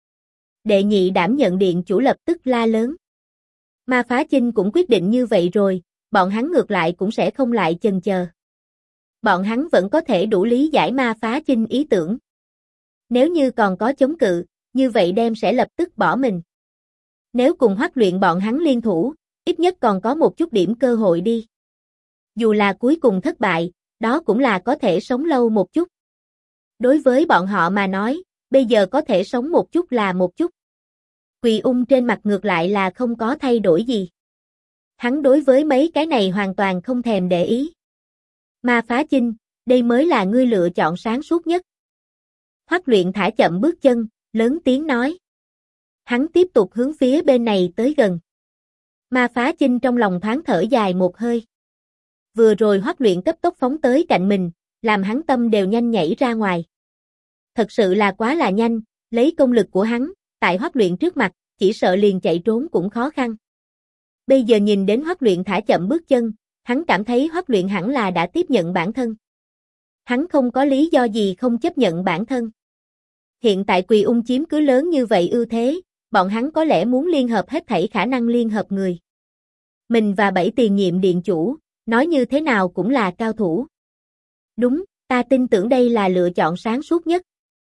Đệ nhị đảm nhận điện chủ lập tức la lớn. Ma phá chinh cũng quyết định như vậy rồi, bọn hắn ngược lại cũng sẽ không lại chần chờ. Bọn hắn vẫn có thể đủ lý giải ma phá chinh ý tưởng. Nếu như còn có chống cự, như vậy đem sẽ lập tức bỏ mình. Nếu cùng Hoắc Luyện bọn hắn liên thủ, ít nhất còn có một chút điểm cơ hội đi. Dù là cuối cùng thất bại, đó cũng là có thể sống lâu một chút. Đối với bọn họ mà nói, bây giờ có thể sống một chút là một chút. Quỳ ung trên mặt ngược lại là không có thay đổi gì. Hắn đối với mấy cái này hoàn toàn không thèm để ý. Ma Phá Chinh, đây mới là ngươi lựa chọn sáng suốt nhất. Hoắc Luyện thả chậm bước chân, lớn tiếng nói. Hắn tiếp tục hướng phía bên này tới gần. Ma Phá Chinh trong lòng thoáng thở dài một hơi. Vừa rồi Hoắc Luyện cấp tốc phóng tới cạnh mình, làm hắn tâm đều nhanh nhảy ra ngoài. Thật sự là quá là nhanh, lấy công lực của hắn, tại Hoắc Luyện trước mặt, chỉ sợ liền chạy trốn cũng khó khăn. Bây giờ nhìn đến Hoắc Luyện thả chậm bước chân, hắn cảm thấy Hoắc Luyện hẳn là đã tiếp nhận bản thân. Hắn không có lý do gì không chấp nhận bản thân. Hiện tại Quỳ ung chiếm cứ lớn như vậy ưu thế, bọn hắn có lẽ muốn liên hợp hết thảy khả năng liên hợp người. Mình và 7 tiền nhiệm điện chủ, nói như thế nào cũng là cao thủ. Đúng, ta tin tưởng đây là lựa chọn sáng suốt nhất.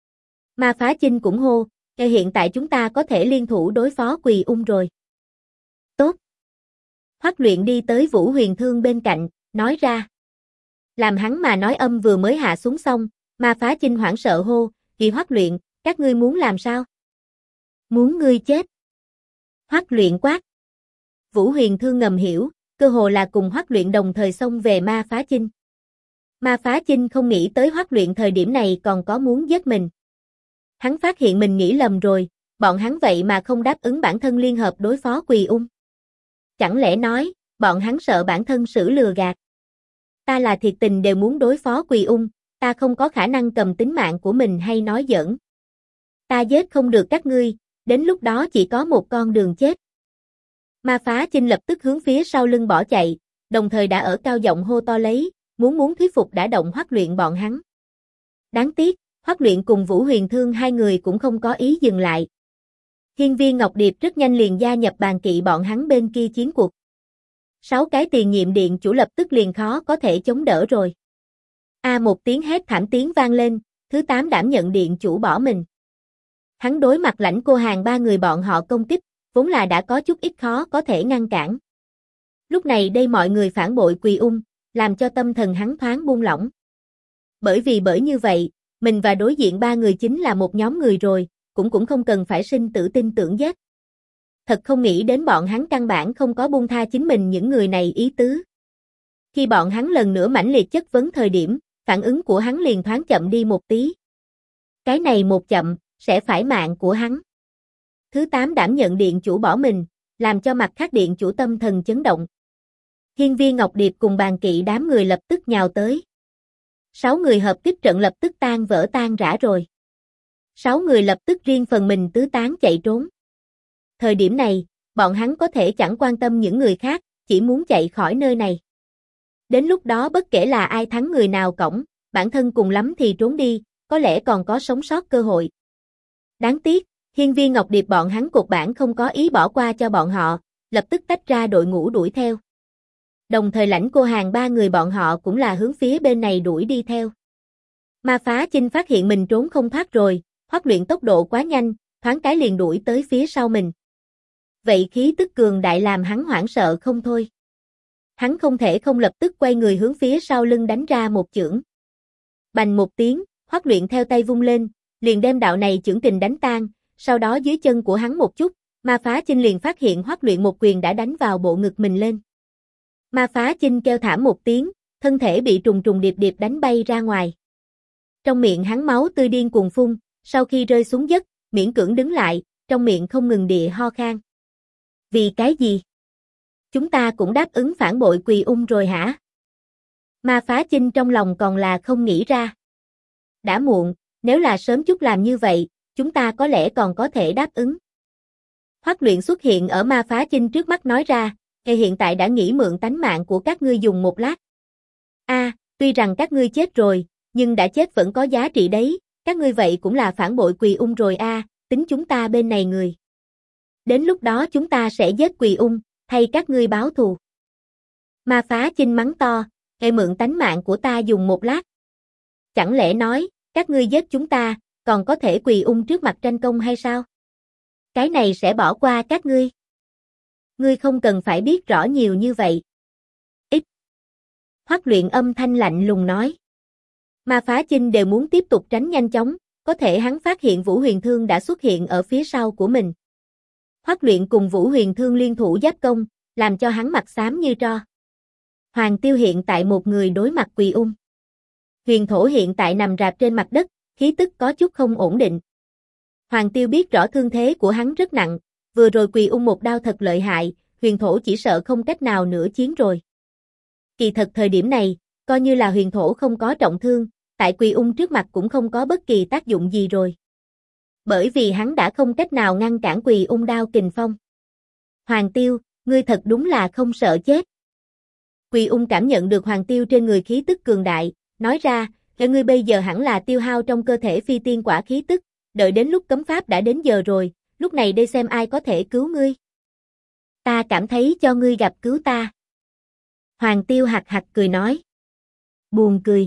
Ma Phá Chinh cũng hô, hiện tại chúng ta có thể liên thủ đối phó Quỳ ung rồi. Tốt. Hoắc Luyện đi tới Vũ Huyền Thương bên cạnh, nói ra. Làm hắn mà nói âm vừa mới hạ xuống xong, Ma Phá Chinh hoảng sợ hô, Kỳ Hoắc Luyện, các ngươi muốn làm sao? Muốn ngươi chết. Hoắc Luyện quát. Vũ Huyền Thương ngầm hiểu, cơ hồ là cùng Hoắc Luyện đồng thời xông về Ma Phá Chinh. Ma Phá Chinh không nghĩ tới Hoắc Luyện thời điểm này còn có muốn giết mình. Hắn phát hiện mình nghĩ lầm rồi, bọn hắn vậy mà không đáp ứng bản thân liên hợp đối phó Quỳ ung. Chẳng lẽ nói, bọn hắn sợ bản thân xử lừa gạt. Ta là thiệt tình đều muốn đối phó Quỳ ung, ta không có khả năng cầm tính mạng của mình hay nói giỡn. Ta giết không được các ngươi, đến lúc đó chỉ có một con đường chết. Ma Phá Chinh lập tức hướng phía sau lưng bỏ chạy, đồng thời đã ở cao giọng hô to lấy, muốn thuyết phục đã động Hoắc Luyện bọn hắn. Đáng tiếc, Hoắc Luyện cùng Vũ Huyền Thương hai người cũng không có ý dừng lại. Hiên Viên Ngọc Điệp rất nhanh liền gia nhập bàn kỵ bọn hắn bên kia chiến cuộc. 6 cái tiền nhiệm điện chủ lập tức liền khó có thể chống đỡ rồi. Một tiếng hét thảm tiếng vang lên, thứ 8 đảm nhận điện chủ bỏ mình. Hắn đối mặt Lãnh Cô Hàn 3 người bọn họ công kích, vốn là đã có chút ít khó có thể ngăn cản. Lúc này đây mọi người phản bội Quỳ ung, làm cho tâm thần hắn thoáng buông lỏng. Bởi như vậy, mình và đối diện 3 người chính là một nhóm người rồi, cũng không cần phải sinh tử tin tưởng giết. Thật không nghĩ đến bọn hắn căn bản không có buông tha chính mình những người này ý tứ. Khi bọn hắn lần nữa mãnh liệt chất vấn thời điểm, phản ứng của hắn liền thoáng chậm đi một tí. Cái này một chậm, sẽ phải mạng của hắn. Thứ 8 đảm nhận điện chủ bỏ mình, làm cho mặt khác điện chủ tâm thần chấn động. Hiên Viên Ngọc Điệp cùng bàn kỵ đám người lập tức nhào tới. 6 người hợp kích trận lập tức tan vỡ tan rã rồi. 6 người lập tức riêng phần mình tứ tán chạy trốn. Thời điểm này, bọn hắn có thể chẳng quan tâm những người khác, chỉ muốn chạy khỏi nơi này. Đến lúc đó bất kể là ai thắng người nào cõng, bản thân cùng lắm thì trốn đi, có lẽ còn có sống sót cơ hội. Đáng tiếc, Hiên Viên Ngọc Điệp bọn hắn cột bản không có ý bỏ qua cho bọn họ, lập tức tách ra đội ngũ đuổi theo. Đồng thời Lãnh Cô Hàn 3 người bọn họ cũng là hướng phía bên này đuổi đi theo. Ma Phá Chinh phát hiện mình trốn không thoát rồi, Hoắc Luyện tốc độ quá nhanh, thoáng cái liền đuổi tới phía sau mình. Vậy khí tức cường đại làm hắn hoảng sợ không thôi. Hắn không thể không lập tức quay người hướng phía sau lưng đánh ra một chưởng. Bành một tiếng, Hoắc Luyện theo tay vung lên, liền đem đạo này chưởng kình đánh tan, sau đó dưới chân của hắn một chút, Ma Phá Chinh liền phát hiện Hoắc Luyện một quyền đã đánh vào bộ ngực mình lên. Ma Phá Chinh kêu thảm một tiếng, thân thể bị trùng trùng điệp điệp đánh bay ra ngoài. Trong miệng hắn máu tươi điên cuồng phun, sau khi rơi xuống đất, miễn cưỡng đứng lại, trong miệng không ngừng địa ho khan. Vì cái gì? Chúng ta cũng đáp ứng phản bội Quỳ ung rồi hả? Ma Phá Chinh trong lòng còn là không nghĩ ra. Đã muộn, nếu là sớm chút làm như vậy, chúng ta có lẽ còn có thể đáp ứng. Hoắc Luyện xuất hiện ở Ma Phá Chinh trước mắt nói ra, hiện tại đã nghĩ mượn tánh mạng của các ngươi dùng một lát. Tuy rằng các ngươi chết rồi, nhưng đã chết vẫn có giá trị đấy, các ngươi vậy cũng là phản bội Quỳ ung rồi tính chúng ta bên này người. Đến lúc đó chúng ta sẽ giết Quỳ ung, thay các ngươi báo thù. Ma Phá Chinh mắng to, mượn tánh mạng của ta dùng một lát. Chẳng lẽ nói, các ngươi giết chúng ta, còn có thể Quỳ ung trước mặt tranh công hay sao? Cái này sẽ bỏ qua các ngươi. Ngươi không cần phải biết rõ nhiều như vậy. Hoắc Luyện âm thanh lạnh lùng nói. Ma Phá Chinh đều muốn tiếp tục tránh nhanh chóng, có thể hắn phát hiện Vũ Huyền Thương đã xuất hiện ở phía sau của mình. Hoắc Luyện cùng Vũ Huyền Thương liên thủ giáp công, làm cho hắn mặt xám như tro. Hoàng Tiêu hiện tại một người đối mặt Quỳ Ung. Huyền Thổ hiện tại nằm rạp trên mặt đất, khí tức có chút không ổn định. Hoàng Tiêu biết rõ thương thế của hắn rất nặng, vừa rồi Quỳ Ung một đao thật lợi hại, Huyền Thổ chỉ sợ không cách nào nữa chiến rồi. Kỳ thật thời điểm này, coi như là Huyền Thổ không có trọng thương, tại Quỳ Ung trước mặt cũng không có bất kỳ tác dụng gì rồi. Bởi vì hắn đã không cách nào ngăn cản Quỳ Ung đao kình phong. Hoàng Tiêu, ngươi thật đúng là không sợ chết. Quỳ Ung cảm nhận được Hoàng Tiêu trên người khí tức cường đại, nói ra, ngươi bây giờ hẳn là tiêu hao trong cơ thể phi tiên quả khí tức, đợi đến lúc cấm pháp đã đến giờ rồi, lúc này đây xem ai có thể cứu ngươi. Ta cảm thấy cho ngươi gặp cứu ta. Hoàng Tiêu hạc hạc cười nói. Buồn cười.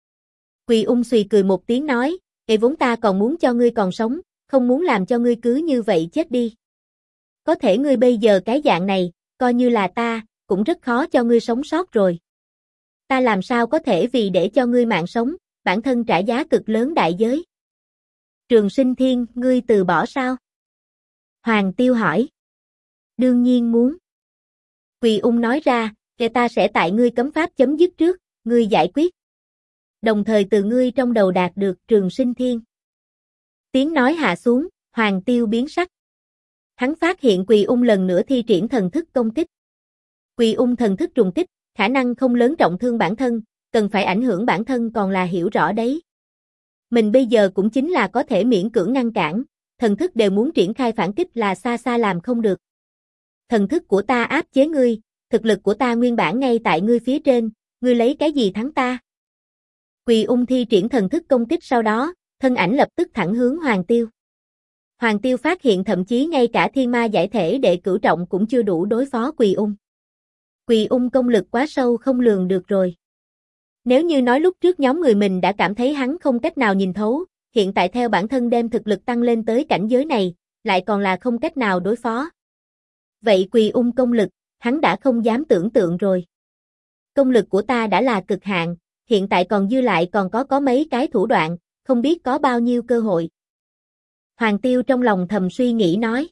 Quỳ Ung xùy cười một tiếng nói, vốn ta còn muốn cho ngươi còn sống, không muốn làm cho ngươi cứ như vậy chết đi. Có thể ngươi bây giờ cái dạng này, coi như là ta, cũng rất khó cho ngươi sống sót rồi. Ta làm sao có thể vì để cho ngươi mạng sống, bản thân trả giá cực lớn đại giới. Trường Sinh Thiên, ngươi từ bỏ sao? Hoàng Tiêu hỏi. Đương nhiên muốn. Quỳ Ung nói ra, ta sẽ tại ngươi cấm pháp chấm dứt trước, ngươi giải quyết. Đồng thời từ ngươi trong đầu đạt được Trường Sinh Thiên. Tiếng nói hạ xuống, Hoàng Tiêu biến sắc. Hắn phát hiện Quỳ Ung lần nữa thi triển thần thức công kích. Quỳ Ung thần thức trùng kích, khả năng không lớn trọng thương bản thân, cần phải ảnh hưởng bản thân còn là hiểu rõ đấy. Mình bây giờ cũng chính là có thể miễn cưỡng ngăn cản, thần thức đều muốn triển khai phản kích là xa xa làm không được. Thần thức của ta áp chế ngươi, thực lực của ta nguyên bản ngay tại ngươi phía trên, ngươi lấy cái gì thắng ta? Quỳ Ung thi triển thần thức công kích sau đó, thân ảnh lập tức thẳng hướng Hoàng Tiêu. Hoàng Tiêu phát hiện thậm chí ngay cả thiên ma giải thể đệ cửu trọng cũng chưa đủ đối phó Quỳ Ung. Quỳ Ung công lực quá sâu không lường được rồi. Nếu như nói lúc trước nhóm người mình đã cảm thấy hắn không cách nào nhìn thấu, hiện tại theo bản thân đem thực lực tăng lên tới cảnh giới này, lại còn là không cách nào đối phó. Vậy Quỳ Ung công lực, hắn đã không dám tưởng tượng rồi. Công lực của ta đã là cực hạn, hiện tại còn dư lại còn có mấy cái thủ đoạn, không biết có bao nhiêu cơ hội. Hoàng Tiêu trong lòng thầm suy nghĩ nói.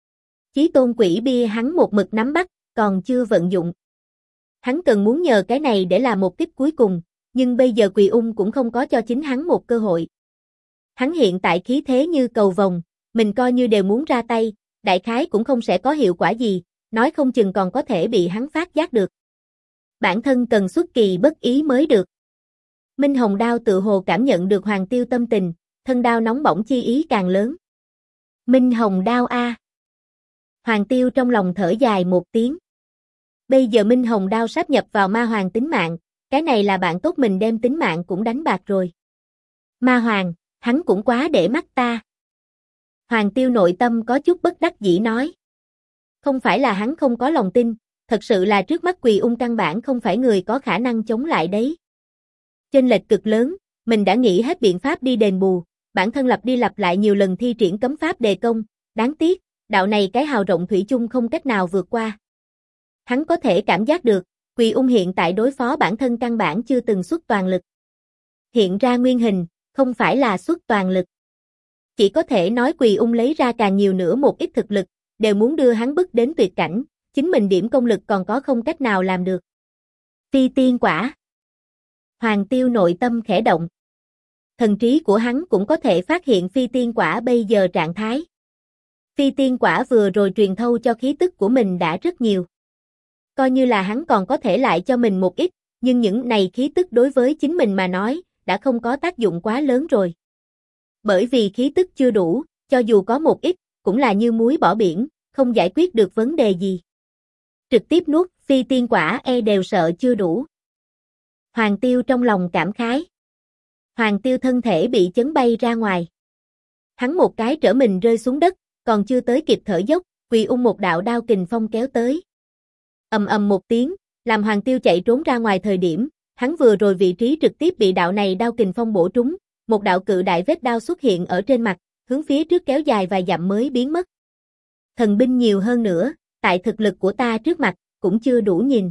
Chí tôn quỷ bia hắn một mực nắm bắt, còn chưa vận dụng. Hắn cần muốn nhờ cái này để làm một kích cuối cùng, nhưng bây giờ Quỳ Ung cũng không có cho chính hắn một cơ hội. Hắn hiện tại khí thế như cầu vồng, mình coi như đều muốn ra tay, đại khái cũng không sẽ có hiệu quả gì, nói không chừng còn có thể bị hắn phát giác được. Bản thân cần xuất kỳ bất ý mới được. Minh Hồng Đao tự hồ cảm nhận được Hoàng Tiêu tâm tình, thân đao nóng bỏng chi ý càng lớn. Minh Hồng Đao a. Hoàng Tiêu trong lòng thở dài một tiếng. Bây giờ Minh Hồng Đao sáp nhập vào Ma Hoàng tính mạng, cái này là bạn tốt mình đem tính mạng cũng đánh bạc rồi. Ma Hoàng, hắn cũng quá để mắt ta. Hoàng Tiêu nội tâm có chút bất đắc dĩ nói. Không phải là hắn không có lòng tin, thật sự là trước mắt Quỳ Ung căn bản không phải người có khả năng chống lại đấy. Chênh lệch cực lớn, mình đã nghĩ hết biện pháp đi đền bù, bản thân lặp đi lặp lại nhiều lần thi triển cấm pháp đề công, đáng tiếc, đạo này cái hào rộng thủy chung không cách nào vượt qua. Hắn có thể cảm giác được, Quỳ Ung hiện tại đối phó bản thân căn bản chưa từng xuất toàn lực. Hiện ra nguyên hình, không phải là xuất toàn lực. Chỉ có thể nói Quỳ Ung lấy ra càng nhiều nữa một ít thực lực, đều muốn đưa hắn bức đến tuyệt cảnh, chính mình điểm công lực còn có không cách nào làm được. Phi tiên quả. Hoàng Tiêu nội tâm khẽ động. Thần trí của hắn cũng có thể phát hiện phi tiên quả bây giờ trạng thái. Phi tiên quả vừa rồi truyền thâu cho khí tức của mình đã rất nhiều. Coi như là hắn còn có thể lại cho mình một ít, nhưng những này khí tức đối với chính mình mà nói, đã không có tác dụng quá lớn rồi. Bởi vì khí tức chưa đủ, cho dù có một ít, cũng là như muối bỏ biển, không giải quyết được vấn đề gì. Trực tiếp nuốt phi tiên quả đều sợ chưa đủ. Hoàng Tiêu trong lòng cảm khái. Hoàng Tiêu thân thể bị chấn bay ra ngoài. Hắn một cái trở mình rơi xuống đất, còn chưa tới kịp thở dốc, Quỳ Ung một đạo đao kình phong kéo tới. Ầm ầm một tiếng, làm Hoàng Tiêu chạy trốn ra ngoài thời điểm, hắn vừa rồi vị trí trực tiếp bị đạo này đao kình phong bổ trúng, một đạo cự đại vết đao xuất hiện ở trên mặt, hướng phía trước kéo dài vài dặm mới biến mất. Thần binh nhiều hơn nữa, tại thực lực của ta trước mặt, cũng chưa đủ nhìn.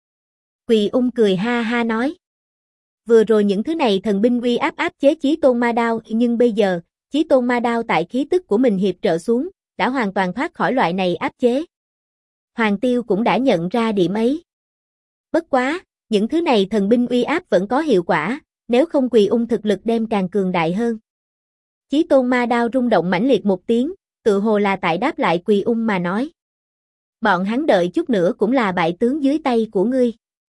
Quỳ Ung cười ha ha nói. Vừa rồi những thứ này thần binh uy áp áp chế Chí Tôn Ma Đao, nhưng bây giờ, Chí Tôn Ma Đao tại khí tức của mình hiệp trợ xuống, đã hoàn toàn thoát khỏi loại này áp chế. Hoàng Tiêu cũng đã nhận ra điểm ấy. Bất quá, những thứ này thần binh uy áp vẫn có hiệu quả, nếu không Quỳ Ung thực lực đem càng cường đại hơn. Chí Tôn ma đao rung động mãnh liệt một tiếng, tự hồ là tại đáp lại Quỳ Ung mà nói. Bọn hắn đợi chút nữa cũng là bại tướng dưới tay của ngươi.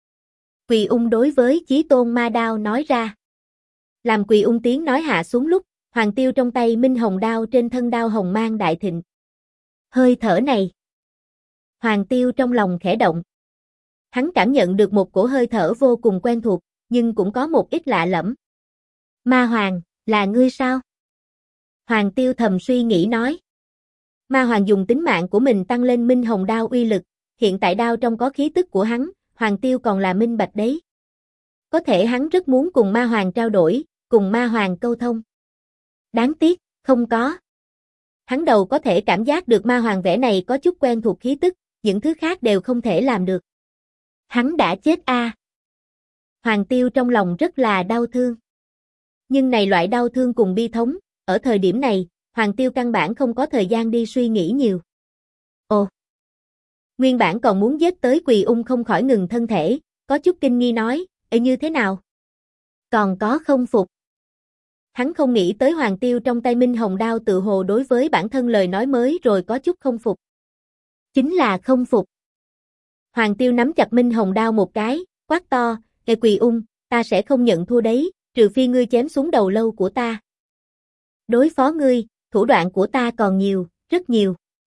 Quỳ Ung đối với Chí Tôn ma đao nói ra. Làm Quỳ Ung tiếng nói hạ xuống lúc, Hoàng Tiêu trong tay minh hồng đao trên thân đao hồng mang đại thịnh. Hơi thở này. Hoàng Tiêu trong lòng khẽ động. Hắn cảm nhận được một cổ hơi thở vô cùng quen thuộc, nhưng cũng có một ít lạ lẫm. Ma Hoàng, là ngươi sao? Hoàng Tiêu thầm suy nghĩ nói. Ma Hoàng dùng tính mạng của mình tăng lên minh hồng đao uy lực, hiện tại đao trong có khí tức của hắn, Hoàng Tiêu còn là minh bạch đấy. Có thể hắn rất muốn cùng Ma Hoàng trao đổi, cùng Ma Hoàng câu thông. Đáng tiếc, không có. Hắn đầu có thể cảm giác được Ma Hoàng vẻ này có chút quen thuộc khí tức, những thứ khác đều không thể làm được. Hắn đã chết a. Hoàng Tiêu trong lòng rất là đau thương. Nhưng này loại đau thương cùng bi thống, ở thời điểm này, Hoàng Tiêu căn bản không có thời gian đi suy nghĩ nhiều. Ồ! Nguyên bản còn muốn giết tới Quỳ Ung không khỏi ngừng thân thể, có chút kinh nghi nói, như thế nào? Còn có không phục. Hắn không nghĩ tới Hoàng Tiêu trong tay minh hồng đao tự hồ đối với bản thân lời nói mới rồi có chút không phục. Chính là không phục. Hoàng Tiêu nắm chặt minh hồng đao một cái, quát to, Quỳ Ung, ta sẽ không nhận thua đấy, trừ phi ngươi chém xuống đầu lâu của ta. Đối phó ngươi, thủ đoạn của ta còn nhiều, rất nhiều.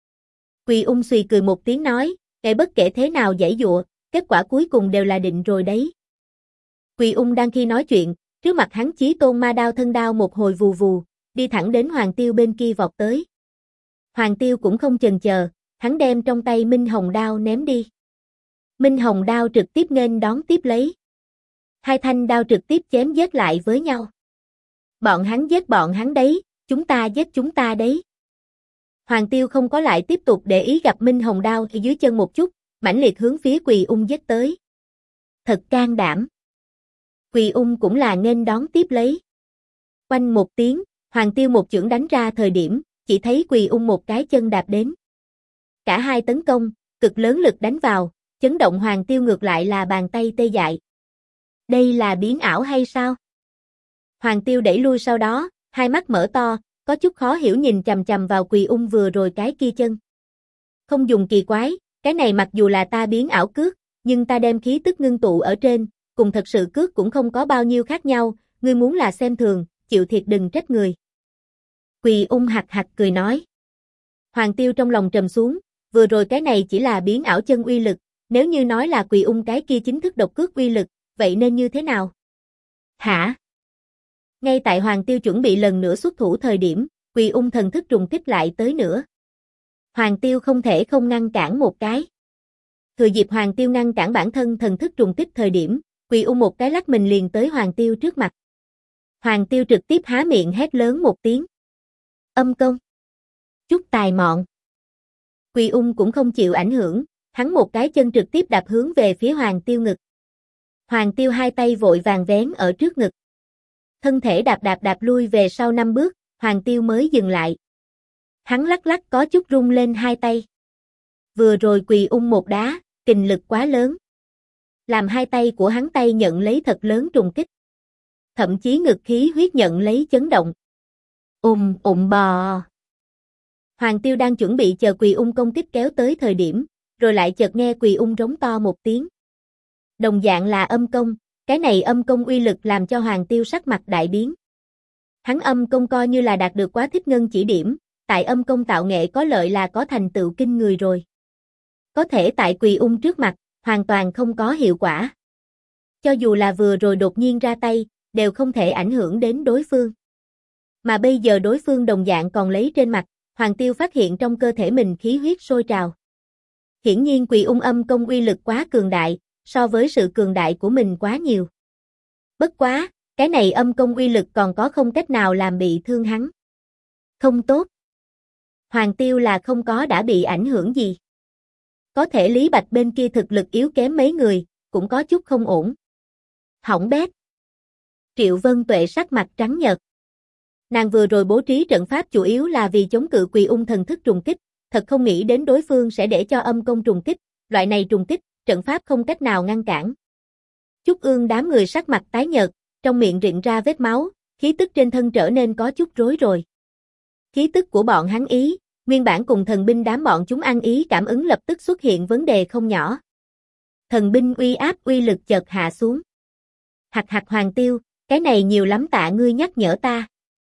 Quỳ Ung xùy cười một tiếng nói, bất kể thế nào giãy dụa, kết quả cuối cùng đều là định rồi đấy. Quỳ Ung đang khi nói chuyện, trước mặt hắn Chí Tôn ma đao thân đao một hồi vù vù, đi thẳng đến Hoàng Tiêu bên kia vọt tới. Hoàng Tiêu cũng không chần chờ, hắn đem trong tay minh hồng đao ném đi. Minh hồng đao trực tiếp nghênh đón tiếp lấy. Hai thanh đao trực tiếp chém giết lại với nhau. Bọn hắn giết bọn hắn đấy, chúng ta giết chúng ta đấy. Hoàng Tiêu không có lại tiếp tục để ý gặp minh hồng đao dưới chân một chút, mãnh liệt hướng phía Quỳ Ung giết tới. Thật can đảm. Quỳ Ung cũng là nghênh đón tiếp lấy. Oanh một tiếng, Hoàng Tiêu một chưởng đánh ra thời điểm, chỉ thấy Quỳ Ung một cái chân đạp đến. Cả hai tấn công, cực lớn lực đánh vào, chấn động Hoàng Tiêu ngược lại là bàn tay tê dại. Đây là biến ảo hay sao? Hoàng Tiêu đẩy lui sau đó, hai mắt mở to, có chút khó hiểu nhìn chằm chằm vào Quỳ Ung vừa rồi cái kia chân. Không dùng kỳ quái, cái này mặc dù là ta biến ảo cước, nhưng ta đem khí tức ngưng tụ ở trên, cùng thật sự cước cũng không có bao nhiêu khác nhau, ngươi muốn là xem thường, chịu thiệt đừng trách người. Quỳ Ung hạc hạc cười nói. Hoàng Tiêu trong lòng trầm xuống, vừa rồi cái này chỉ là biến ảo chân uy lực, nếu như nói là Quỳ Ung cái kia chính thức độc cước uy lực, vậy nên như thế nào? Hả? Ngay tại Hoàng Tiêu chuẩn bị lần nữa xuất thủ thời điểm, Quỳ Ung thần thức trùng kích lại tới nữa. Hoàng Tiêu không thể không ngăn cản một cái. Thừa dịp Hoàng Tiêu ngăn cản bản thân thần thức trùng kích thời điểm, Quỳ Ung một cái lắc mình liền tới Hoàng Tiêu trước mặt. Hoàng Tiêu trực tiếp há miệng hét lớn một tiếng. Âm công. Chút tài mọn. Quỳ Ung cũng không chịu ảnh hưởng, hắn một cái chân trực tiếp đạp hướng về phía Hoàng Tiêu ngực. Hoàng Tiêu hai tay vội vàng vén ở trước ngực. Thân thể đạp lui về sau 5 bước, Hoàng Tiêu mới dừng lại. Hắn lắc lắc có chút rung lên hai tay. Vừa rồi Quỳ Ung một đá, kình lực quá lớn. Làm hai tay của hắn tay nhận lấy thật lớn trùng kích. Thậm chí ngực khí huyết nhận lấy chấn động. Bò. Hoàng Tiêu đang chuẩn bị chờ Quỳ Ung công kích kéo tới thời điểm, rồi lại chợt nghe Quỳ Ung rống to một tiếng. Đồng dạng là âm công, cái này âm công uy lực làm cho Hoàng Tiêu sắc mặt đại biến. Hắn âm công coi như là đạt được Quá Thích Ngân chỉ điểm, tại âm công tạo nghệ có lợi là có thành tựu kinh người rồi. Có thể tại Quỳ Ung trước mặt, hoàn toàn không có hiệu quả. Cho dù là vừa rồi đột nhiên ra tay, đều không thể ảnh hưởng đến đối phương. Mà bây giờ đối phương đồng dạng còn lấy trên mặt, Hoàng Tiêu phát hiện trong cơ thể mình khí huyết sôi trào. Hiển nhiên Quỳ Ung âm công uy lực quá cường đại, so với sự cường đại của mình quá nhiều. Bất quá, cái này âm công uy lực còn có không cách nào làm bị thương hắn. Không tốt. Hoàng Tiêu là không có đã bị ảnh hưởng gì. Có thể Lý Bạch bên kia thực lực yếu kém mấy người, cũng có chút không ổn. Hỏng bét. Triệu Vân Tuệ sắc mặt trắng nhợt. Nàng vừa rồi bố trí trận pháp chủ yếu là vì chống cự Quỳ Ung thần thức trùng kích, thật không nghĩ đến đối phương sẽ để cho âm công trùng kích, loại này trùng kích, trận pháp không cách nào ngăn cản. Chúc Ương đám người sắc mặt tái nhợt, trong miệng rịn ra vết máu, khí tức trên thân trở nên có chút rối rồi. Khí tức của bọn hắn ý, nguyên bản cùng thần binh đám bọn chúng ăn ý cảm ứng lập tức xuất hiện vấn đề không nhỏ. Thần binh uy áp uy lực chợt hạ xuống. Hạc hạc Hoàng Tiêu, cái này nhiều lắm tạ ngươi nhắc nhở ta.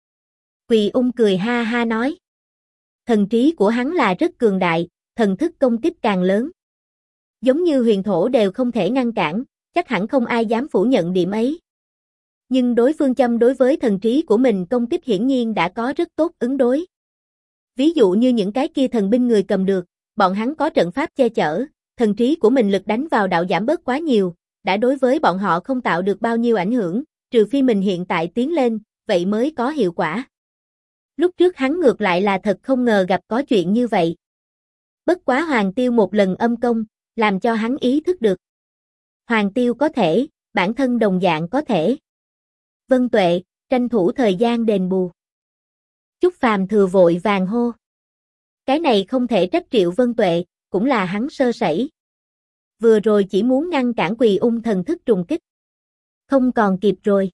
Quỳ Ung cười ha ha nói. Thần trí của hắn là rất cường đại, thần thức công kích càng lớn. Giống như huyền thổ đều không thể ngăn cản, chắc hẳn không ai dám phủ nhận điểm ấy. Nhưng đối phương châm đối với thần trí của mình công kích hiển nhiên đã có rất tốt ứng đối. Ví dụ như những cái kia thần binh người cầm được, bọn hắn có trận pháp che chở, thần trí của mình lực đánh vào đạo giảm bớt quá nhiều, đã đối với bọn họ không tạo được bao nhiêu ảnh hưởng, trừ phi mình hiện tại tiến lên, vậy mới có hiệu quả. Lúc trước hắn ngược lại là thật không ngờ gặp có chuyện như vậy. Bất quá Hoàng Tiêu một lần âm công, làm cho hắn ý thức được. Hoàng Tiêu có thể, bản thân đồng dạng có thể. Vân Tuệ, tranh thủ thời gian đền bù. Chúc Phàm thừa vội vàng hô. Cái này không thể trách Triệu Vân Tuệ, cũng là hắn sơ sẩy. Vừa rồi chỉ muốn ngăn cản Quỳ Ung thần thức trùng kích. Không còn kịp rồi.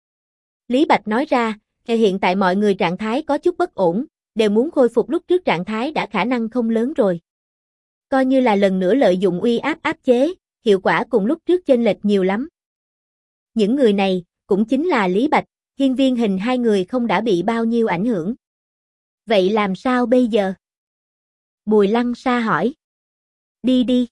Lý Bạch nói ra, hiện tại mọi người trạng thái có chút bất ổn, đều muốn khôi phục lúc trước trạng thái đã khả năng không lớn rồi. Coi như là lần nữa lợi dụng uy áp áp chế, hiệu quả cùng lúc trước chênh lệch nhiều lắm. Những người này, cũng chính là Lý Bạch, Hiên Viên Hình hai người không đã bị bao nhiêu ảnh hưởng. Vậy làm sao bây giờ? Bùi Lăng Sa hỏi. Đi đi.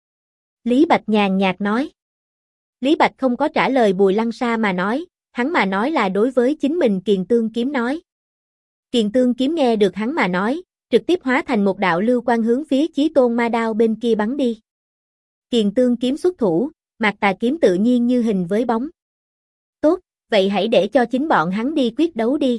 Lý Bạch nhàn nhạt nói. Lý Bạch không có trả lời Bùi Lăng Sa mà nói, hắn mà nói là đối với chính mình Kiền Tương Kiếm nói. Kiền Tương Kiếm nghe được hắn mà nói, trực tiếp hóa thành một đạo lưu quang hướng phía Chí Tôn Ma Đao bên kia bắn đi. Kiền Tương Kiếm xuất thủ, Mạc Tà Kiếm tự nhiên như hình với bóng. Tốt, vậy hãy để cho chính bọn hắn đi quyết đấu đi.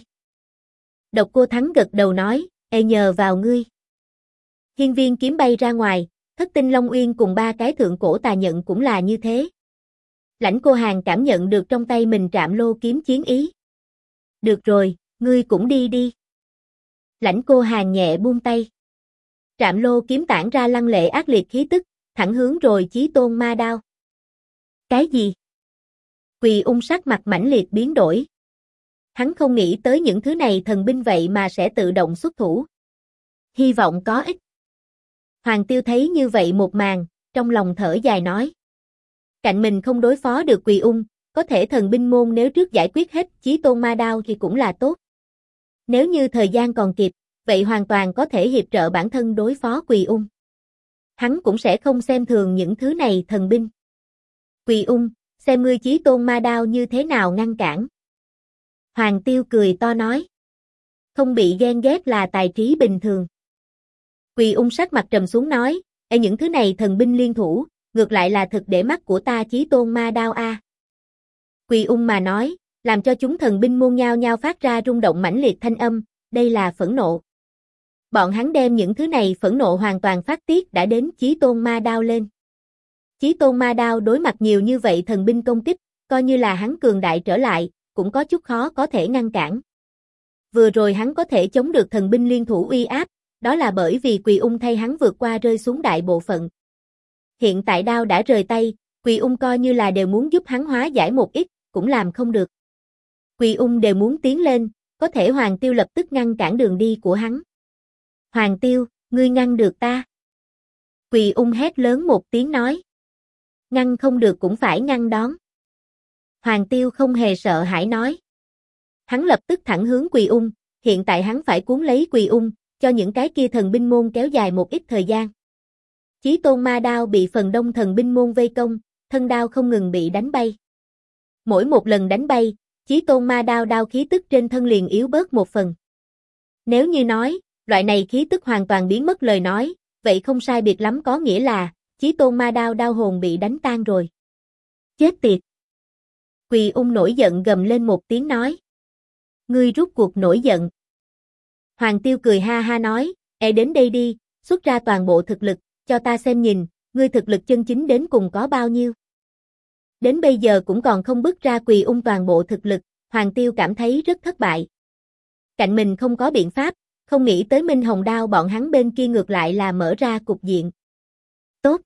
Độc Cô Thắng gật đầu nói, nhờ vào ngươi. Hiên Viên kiếm bay ra ngoài, Thất Tinh Long Uyên cùng ba cái thượng cổ tà nhận cũng là như thế. Lãnh Cô Hàn cảm nhận được trong tay mình Trạm Lô kiếm chiến ý. Được rồi, ngươi cũng đi đi. Lãnh Cô Hàn nhẹ buông tay. Trạm Lô kiếm tản ra lăng lệ ác liệt khí tức, thẳng hướng rồi Chí Tôn Ma Đao. Cái gì? Quỳ Ung sắc mặt mãnh liệt biến đổi. Hắn không nghĩ tới những thứ này thần binh vậy mà sẽ tự động xuất thủ. Hy vọng có ích. Hoàng Tiêu thấy như vậy một màn, trong lòng thở dài nói. Cạnh mình không đối phó được Quỳ Ung, có thể thần binh môn nếu trước giải quyết hết Chí Tôn Ma Đao thì cũng là tốt. Nếu như thời gian còn kịp, vậy hoàn toàn có thể hiệp trợ bản thân đối phó Quỳ Ung. Hắn cũng sẽ không xem thường những thứ này thần binh. Quỳ Ung, xem ngươi Chí Tôn Ma Đao như thế nào ngăn cản. Hoàng Tiêu cười to nói. Không bị ghen ghét là tài trí bình thường. Quỳ Ung sắc mặt trầm xuống nói, những thứ này thần binh liên thủ, ngược lại là thực để mắt của ta Chí Tôn Ma Đao a. Quỳ Ung mà nói, làm cho chúng thần binh môn nhao nhao phát ra rung động mãnh liệt thanh âm, đây là phẫn nộ. Bọn hắn đem những thứ này phẫn nộ hoàn toàn phát tiết đã đến Chí Tôn Ma Đao lên. Chí Tôn Ma Đao đối mặt nhiều như vậy thần binh công kích, coi như là hắn cường đại trở lại, cũng có chút khó có thể ngăn cản. Vừa rồi hắn có thể chống được thần binh liên thủ uy áp, đó là bởi vì Quỳ Ung thay hắn vượt qua rơi xuống đại bộ phận. Hiện tại đao đã rời tay, Quỳ Ung coi như là đều muốn giúp hắn hóa giải một ít, cũng làm không được. Quỳ Ung đều muốn tiến lên, có thể Hoàng Tiêu lập tức ngăn cản đường đi của hắn. Hoàng Tiêu, ngươi ngăn được ta. Quỳ Ung hét lớn một tiếng nói. Ngăn không được cũng phải ngăn đón. Hoàng Tiêu không hề sợ hãi nói. Hắn lập tức thẳng hướng Quỳ Ung, hiện tại hắn phải cuốn lấy Quỳ Ung, cho những cái kia thần binh môn kéo dài một ít thời gian. Chí Tôn Ma Đao bị phần đông thần binh môn vây công, thân đao không ngừng bị đánh bay. Mỗi một lần đánh bay, Chí Tôn Ma Đao đao khí tức trên thân liền yếu bớt một phần. Nếu như nói, loại này khí tức hoàn toàn biến mất lời nói, vậy không sai biệt lắm có nghĩa là, Chí Tôn Ma Đao đao hồn bị đánh tan rồi. Chết tiệt! Quỳ Ung nổi giận gầm lên một tiếng nói. Ngươi rút cuộc nổi giận. Hoàng Tiêu cười ha ha nói, đến đây đi, xuất ra toàn bộ thực lực, cho ta xem nhìn, ngươi thực lực chân chính đến cùng có bao nhiêu. Đến bây giờ cũng còn không bứt ra Quỳ Ung toàn bộ thực lực, Hoàng Tiêu cảm thấy rất thất bại. Cạnh mình không có biện pháp, không nghĩ tới Minh Hồng Đao bọn hắn bên kia ngược lại là mở ra cục diện. Tốt!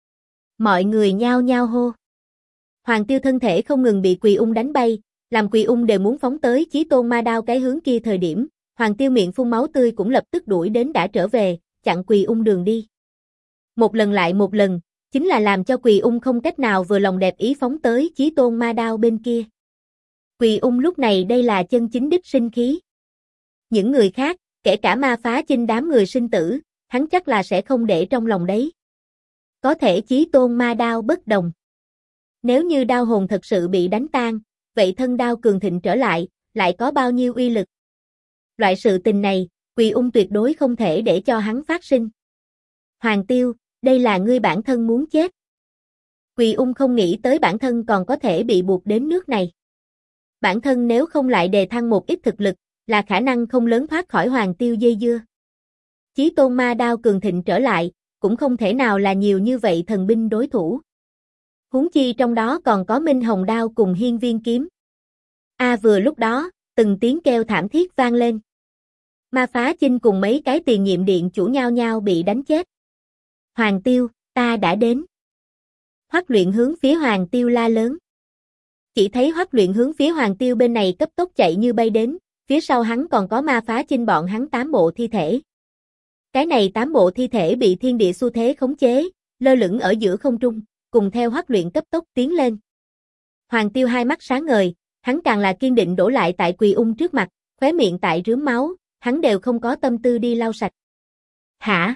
Mọi người nhao nhao hô. Hoàng Tiêu thân thể không ngừng bị Quỳ Ung đánh bay, làm Quỳ Ung đều muốn phóng tới Chí Tôn Ma Đao cái hướng kia thời điểm, Hoàng Tiêu miệng phun máu tươi cũng lập tức đuổi đến đã trở về, chặn Quỳ Ung đường đi. Một lần lại một lần, chính là làm cho Quỳ Ung không cách nào vừa lòng đẹp ý phóng tới Chí Tôn Ma Đao bên kia. Quỳ Ung lúc này đây là chân chính đích sinh khí. Những người khác, kể cả Ma Phá Chinh đám người sinh tử, hắn chắc là sẽ không để trong lòng đấy. Có thể Chí Tôn Ma Đao bất đồng. Nếu như đao hồn thật sự bị đánh tan, vậy thân đao cường thịnh trở lại có bao nhiêu uy lực. Loại sự tình này, Quỳ Ung tuyệt đối không thể để cho hắn phát sinh. Hoàng Tiêu, đây là ngươi bản thân muốn chết. Quỳ Ung không nghĩ tới bản thân còn có thể bị buộc đến nước này. Bản thân nếu không lại đề thăng một ít thực lực, là khả năng không lớn thoát khỏi Hoàng Tiêu dây dưa. Chí Tôn Ma Đao cường thịnh trở lại, cũng không thể nào là nhiều như vậy thần binh đối thủ. Huống chi trong đó còn có Minh Hồng Đao cùng Hiên Viên Kiếm. Vừa lúc đó, từng tiếng kêu thảm thiết vang lên. Ma Phá Chinh cùng mấy cái tiền nhiệm điện chủ nhau nhau bị đánh chết. Hoàng Tiêu, ta đã đến. Hoắc Luyện hướng phía Hoàng Tiêu la lớn. Chỉ thấy Hoắc Luyện hướng phía Hoàng Tiêu bên này cấp tốc chạy như bay đến, phía sau hắn còn có Ma Phá Chinh bọn hắn 8 bộ thi thể. Cái này 8 bộ thi thể bị thiên địa xu thế khống chế, lơ lửng ở giữa không trung, cùng theo Hoắc Luyện cấp tốc tiến lên. Hoàng Tiêu hai mắt sáng ngời, hắn càng là kiên định đổ lại tại Quỳ Ung trước mặt, khóe miệng tại rướm máu, hắn đều không có tâm tư đi lau sạch. Hả?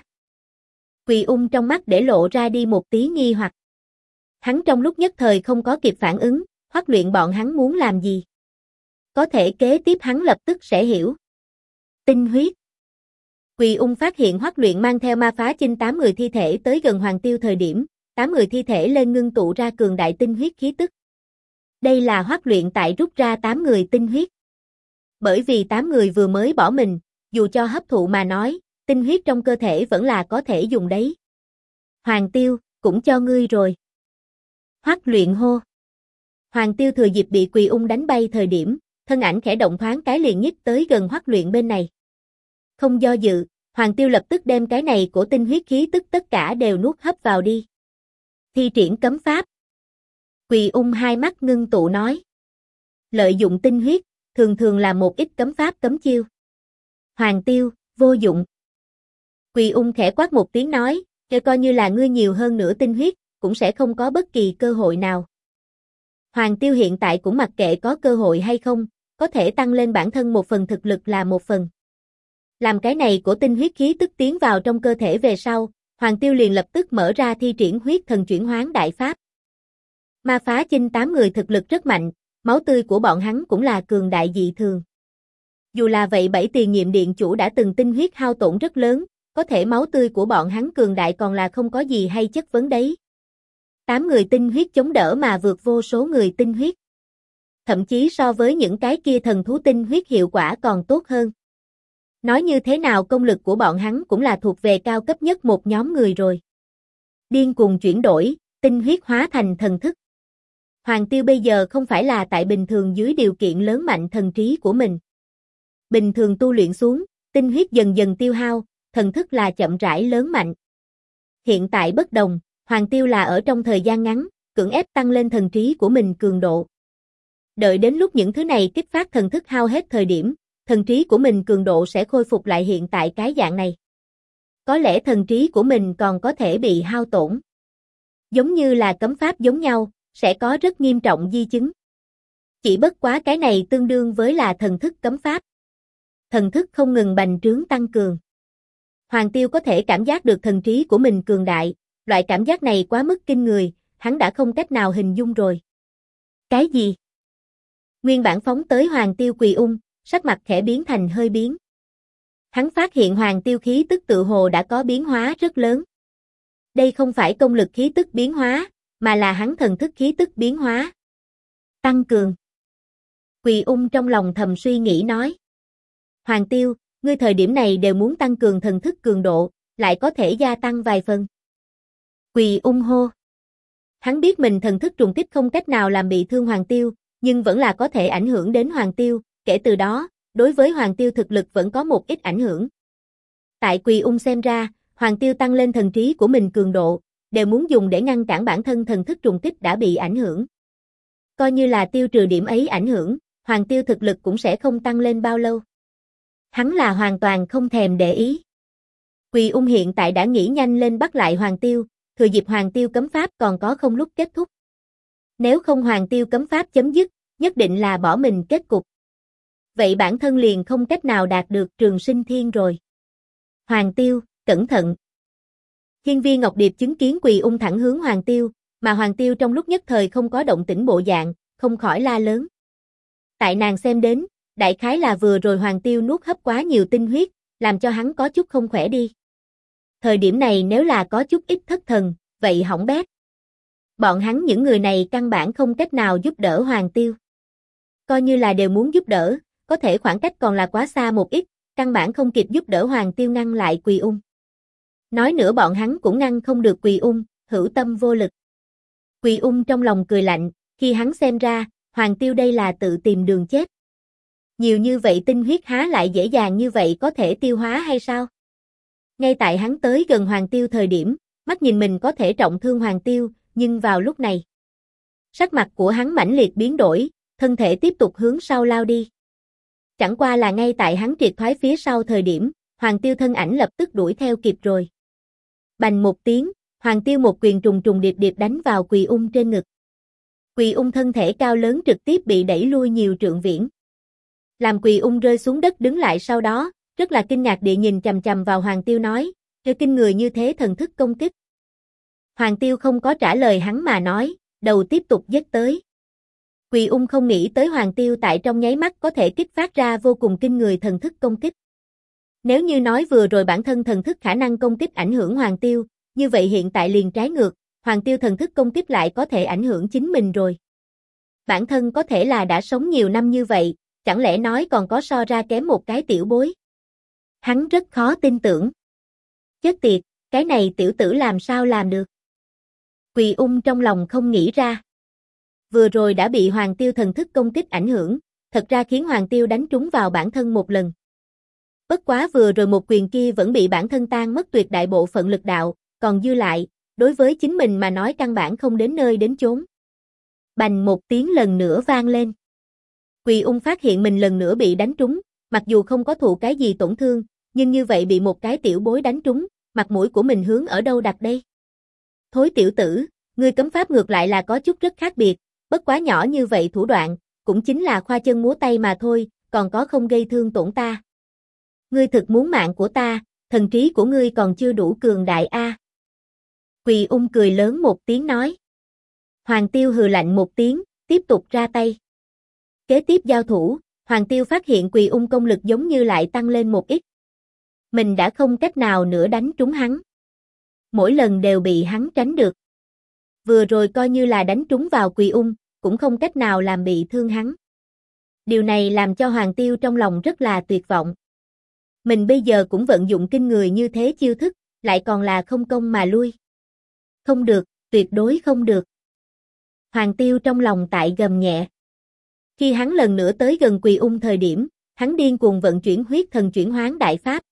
Quỳ Ung trong mắt để lộ ra đi một tí nghi hoặc. Hắn trong lúc nhất thời không có kịp phản ứng, Hoắc Luyện bọn hắn muốn làm gì? Có thể kế tiếp hắn lập tức sẽ hiểu. Tinh huyết. Quỳ Ung phát hiện Hoắc Luyện mang theo Ma Phá Chinh 8 người thi thể tới gần Hoàng Tiêu thời điểm, 8 người thi thể lên ngưng tụ ra cường đại tinh huyết khí tức. Đây là Hoắc Luyện tại rút ra 8 người tinh huyết. Bởi vì 8 người vừa mới bỏ mình, dù cho hấp thụ mà nói, tinh huyết trong cơ thể vẫn là có thể dùng đấy. Hoàng Tiêu, cũng cho ngươi rồi. Hoắc Luyện hô. Hoàng Tiêu thừa dịp bị Quỳ Ung đánh bay thời điểm, thân ảnh khẽ động thoáng cái liền nhích tới gần Hoắc Luyện bên này. Không do dự, Hoàng Tiêu lập tức đem cái này của tinh huyết khí tức tất cả đều nuốt hấp vào đi. Thi triển cấm pháp. Quỳ Ung hai mắt ngưng tụ nói. Lợi dụng tinh huyết, thường thường là một ít cấm pháp cấm chiêu. Hoàng Tiêu, vô dụng. Quỳ Ung khẽ quát một tiếng nói, cho coi như là ngươi nhiều hơn nữa tinh huyết, cũng sẽ không có bất kỳ cơ hội nào. Hoàng Tiêu hiện tại cũng mặc kệ có cơ hội hay không, có thể tăng lên bản thân một phần thực lực là một phần. Làm cái này của tinh huyết khí tức tiến vào trong cơ thể về sau, Hoàng Tiêu liền lập tức mở ra thi triển huyết thần chuyển hoán đại pháp. Ma Phá Chinh 8 người thực lực rất mạnh, máu tươi của bọn hắn cũng là cường đại dị thường. Dù là vậy 7 tiền nhiệm điện chủ đã từng tinh huyết hao tổn rất lớn, có thể máu tươi của bọn hắn cường đại còn là không có gì hay chất vấn đấy. 8 người tinh huyết chống đỡ mà vượt vô số người tinh huyết. Thậm chí so với những cái kia thần thú tinh huyết hiệu quả còn tốt hơn. Nói như thế nào công lực của bọn hắn cũng là thuộc về cao cấp nhất một nhóm người rồi. Điên cuồng chuyển đổi, tinh huyết hóa thành thần thức. Hoàng Tiêu bây giờ không phải là tại bình thường dưới điều kiện lớn mạnh thần trí của mình. Bình thường tu luyện xuống, tinh huyết dần dần tiêu hao, thần thức là chậm rãi lớn mạnh. Hiện tại bất đồng, Hoàng Tiêu là ở trong thời gian ngắn, cưỡng ép tăng lên thần trí của mình cường độ. Đợi đến lúc những thứ này kích phát thần thức hao hết thời điểm, thần trí của mình cường độ sẽ khôi phục lại hiện tại cái dạng này. Có lẽ thần trí của mình còn có thể bị hao tổn. Giống như là cấm pháp giống nhau, sẽ có rất nghiêm trọng di chứng. Chỉ bất quá cái này tương đương với là thần thức cấm pháp. Thần thức không ngừng bành trướng tăng cường. Hoàng Tiêu có thể cảm giác được thần trí của mình cường đại, loại cảm giác này quá mức kinh người, hắn đã không cách nào hình dung rồi. Cái gì? Nguyên bản phóng tới Hoàng Tiêu Quỳ Ung, sắc mặt khẽ biến thành hơi biến. Hắn phát hiện Hoàng Tiêu khí tức tự hồ đã có biến hóa rất lớn. Đây không phải công lực khí tức biến hóa, mà là hắn thần thức khí tức biến hóa. Tăng cường. Quỳ Ung trong lòng thầm suy nghĩ nói. Hoàng Tiêu, ngươi thời điểm này đều muốn tăng cường thần thức cường độ, lại có thể gia tăng vài phần. Quỳ Ung hô. Hắn biết mình thần thức trùng kích không cách nào làm bị thương Hoàng Tiêu, nhưng vẫn là có thể ảnh hưởng đến Hoàng Tiêu, kể từ đó, đối với Hoàng Tiêu thực lực vẫn có một ít ảnh hưởng. Tại Quỳ Ung xem ra, Hoàng Tiêu tăng lên thần trí của mình cường độ, đều muốn dùng để ngăn cản bản thân thần thức trùng kích đã bị ảnh hưởng. Coi như là tiêu trừ điểm ấy ảnh hưởng, Hoàng Tiêu thực lực cũng sẽ không tăng lên bao lâu. Hắn là hoàn toàn không thèm để ý. Quỳ Ung hiện tại đã nghĩ nhanh lên bắt lại Hoàng Tiêu, thừa dịp Hoàng Tiêu cấm pháp còn có không lúc kết thúc. Nếu không Hoàng Tiêu cấm pháp chấm dứt, nhất định là bỏ mình kết cục. Vậy bản thân liền không cách nào đạt được Trường Sinh Thiên rồi. Hoàng Tiêu, cẩn thận. Hiên Viên Ngọc Điệp chứng kiến Quỳ Ung thẳng hướng Hoàng Tiêu, mà Hoàng Tiêu trong lúc nhất thời không có động tĩnh bộ dạng, không khỏi la lớn. Tại nàng xem đến, đại khái là vừa rồi Hoàng Tiêu nuốt hấp quá nhiều tinh huyết, làm cho hắn có chút không khỏe đi. Thời điểm này nếu là có chút ít thất thần, vậy hỏng bét. Bọn hắn những người này căn bản không cách nào giúp đỡ Hoàng Tiêu. Coi như là đều muốn giúp đỡ, có thể khoảng cách còn là quá xa một ít, căn bản không kịp giúp đỡ Hoàng Tiêu ngăn lại Quỳ Ung. Nói nữa bọn hắn cũng ngăn không được Quỳ Ung, hữu tâm vô lực. Quỳ Ung trong lòng cười lạnh, khi hắn xem ra, Hoàng Tiêu đây là tự tìm đường chết. Nhiều như vậy tinh huyết há lại dễ dàng như vậy có thể tiêu hóa hay sao? Ngay tại hắn tới gần Hoàng Tiêu thời điểm, mắt nhìn mình có thể trọng thương Hoàng Tiêu, nhưng vào lúc này, sắc mặt của hắn mãnh liệt biến đổi, thân thể tiếp tục hướng sau lao đi. Chẳng qua là ngay tại hắn triệt thoái phía sau thời điểm, Hoàng Tiêu thân ảnh lập tức đuổi theo kịp rồi. Bành một tiếng, Hoàng Tiêu một quyền trùng trùng điệp điệp đánh vào Quỳ Ung trên ngực. Quỳ Ung thân thể cao lớn trực tiếp bị đẩy lui nhiều trượng viễn. Làm Quỳ Ung rơi xuống đất đứng lại sau đó, rất là kinh ngạc địa nhìn chằm chằm vào Hoàng Tiêu nói, "Cơ kinh người như thế thần thức công kích." Hoàng Tiêu không có trả lời hắn mà nói, đầu tiếp tục giết tới. Quỳ Ung không nghĩ tới Hoàng Tiêu tại trong nháy mắt có thể kích phát ra vô cùng kinh người thần thức công kích. Nếu như nói vừa rồi bản thân thần thức khả năng công kích ảnh hưởng Hoàng Tiêu, như vậy hiện tại liền trái ngược, Hoàng Tiêu thần thức công kích lại có thể ảnh hưởng chính mình rồi. Bản thân có thể là đã sống nhiều năm như vậy, chẳng lẽ nói còn có so ra kém một cái tiểu bối. Hắn rất khó tin tưởng. Chết tiệt, cái này tiểu tử làm sao làm được? Quỳ Ung trong lòng không nghĩ ra. Vừa rồi đã bị Hoàng Tiêu thần thức công kích ảnh hưởng, thật ra khiến Hoàng Tiêu đánh trúng vào bản thân một lần. Bất quá vừa rồi một quyền kia vẫn bị bản thân tan mất tuyệt đại bộ phận lực đạo, còn dư lại, đối với chính mình mà nói căn bản không đến nơi đến chốn. Bành một tiếng lần nữa vang lên. Quỳ Ung phát hiện mình lần nữa bị đánh trúng, mặc dù không có thụ cái gì tổn thương, nhưng như vậy bị một cái tiểu bối đánh trúng, mặt mũi của mình hướng ở đâu đặt đây? Thối tiểu tử, ngươi cấm pháp ngược lại là có chút rất khác biệt, bất quá nhỏ như vậy thủ đoạn, cũng chính là khoa chân múa tay mà thôi, còn có không gây thương tổn ta. Ngươi thực muốn mạng của ta, thần trí của ngươi còn chưa đủ cường đại a. Quỳ Ung cười lớn một tiếng nói. Hoàng Tiêu hừ lạnh một tiếng, tiếp tục ra tay. Kế tiếp giao thủ, Hoàng Tiêu phát hiện Quỳ Ung công lực giống như lại tăng lên một ít. Mình đã không cách nào nữa đánh trúng hắn. Mỗi lần đều bị hắn tránh được. Vừa rồi coi như là đánh trúng vào Quỳ Ung, cũng không cách nào làm bị thương hắn. Điều này làm cho Hoàng Tiêu trong lòng rất là tuyệt vọng. Mình bây giờ cũng vận dụng kinh người như thế chiêu thức, lại còn là không công mà lui. Không được, tuyệt đối không được. Hoàng Tiêu trong lòng tại gầm nhẹ. Khi hắn lần nữa tới gần Quỳ Ung thời điểm, hắn điên cuồng vận chuyển huyết thần chuyển hoán đại pháp.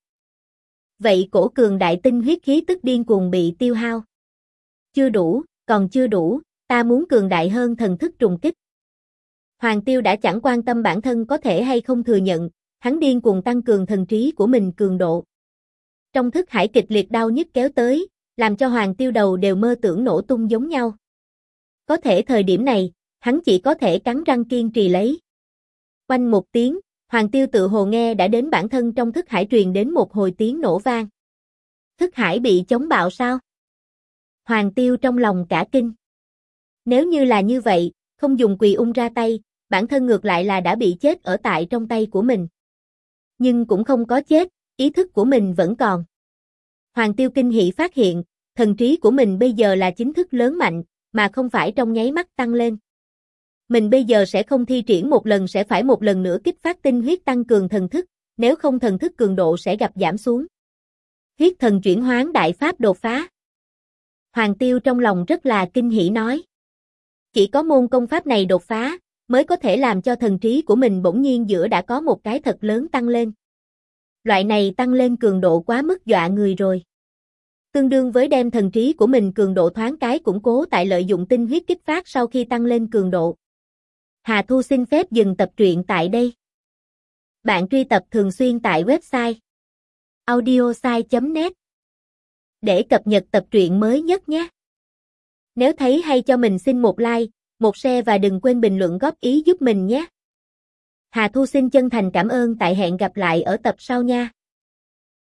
Vậy cổ cường đại tinh huyết khí tức điên cuồng bị tiêu hao. Chưa đủ, còn chưa đủ, ta muốn cường đại hơn thần thức trùng kích. Hoàng Tiêu đã chẳng quan tâm bản thân có thể hay không thừa nhận, hắn điên cuồng tăng cường thần trí của mình cường độ. Trong thức hải kịch liệt đau nhức kéo tới, làm cho Hoàng Tiêu đầu đều mơ tưởng nổ tung giống nhau. Có thể thời điểm này, hắn chỉ có thể cắn răng kiên trì lấy. Oanh một tiếng, Hoàng Tiêu tự hồ nghe đã đến bản thân trong thức hải truyền đến một hồi tiếng nổ vang. Thức hải bị chống bạo sao? Hoàng Tiêu trong lòng cả kinh. Nếu như là như vậy, không dùng Quỳ Ung ra tay, bản thân ngược lại là đã bị chết ở tại trong tay của mình. Nhưng cũng không có chết, ý thức của mình vẫn còn. Hoàng Tiêu kinh hỉ phát hiện, thần trí của mình bây giờ là chính thức lớn mạnh, mà không phải trong nháy mắt tăng lên. Mình bây giờ sẽ không thi triển một lần sẽ phải một lần nữa kích phát tinh huyết tăng cường thần thức, nếu không thần thức cường độ sẽ gặp giảm xuống. Huyết thần chuyển hoán đại pháp đột phá. Hoàng Tiêu trong lòng rất là kinh hỉ nói. Chỉ có môn công pháp này đột phá, mới có thể làm cho thần trí của mình bỗng nhiên giữa đã có một cái thật lớn tăng lên. Loại này tăng lên cường độ quá mức dọa người rồi. Tương đương với đem thần trí của mình cường độ thoáng cái củng cố tại lợi dụng tinh huyết kích phát sau khi tăng lên cường độ. Hà Thu xin phép dừng tập truyện tại đây. Bạn truy tập thường xuyên tại website audiosai.net để cập nhật tập truyện mới nhất nhé. Nếu thấy hay cho mình xin một like, một share và đừng quên bình luận góp ý giúp mình nhé. Hà Thu xin chân thành cảm ơn, tại hẹn gặp lại ở tập sau nha.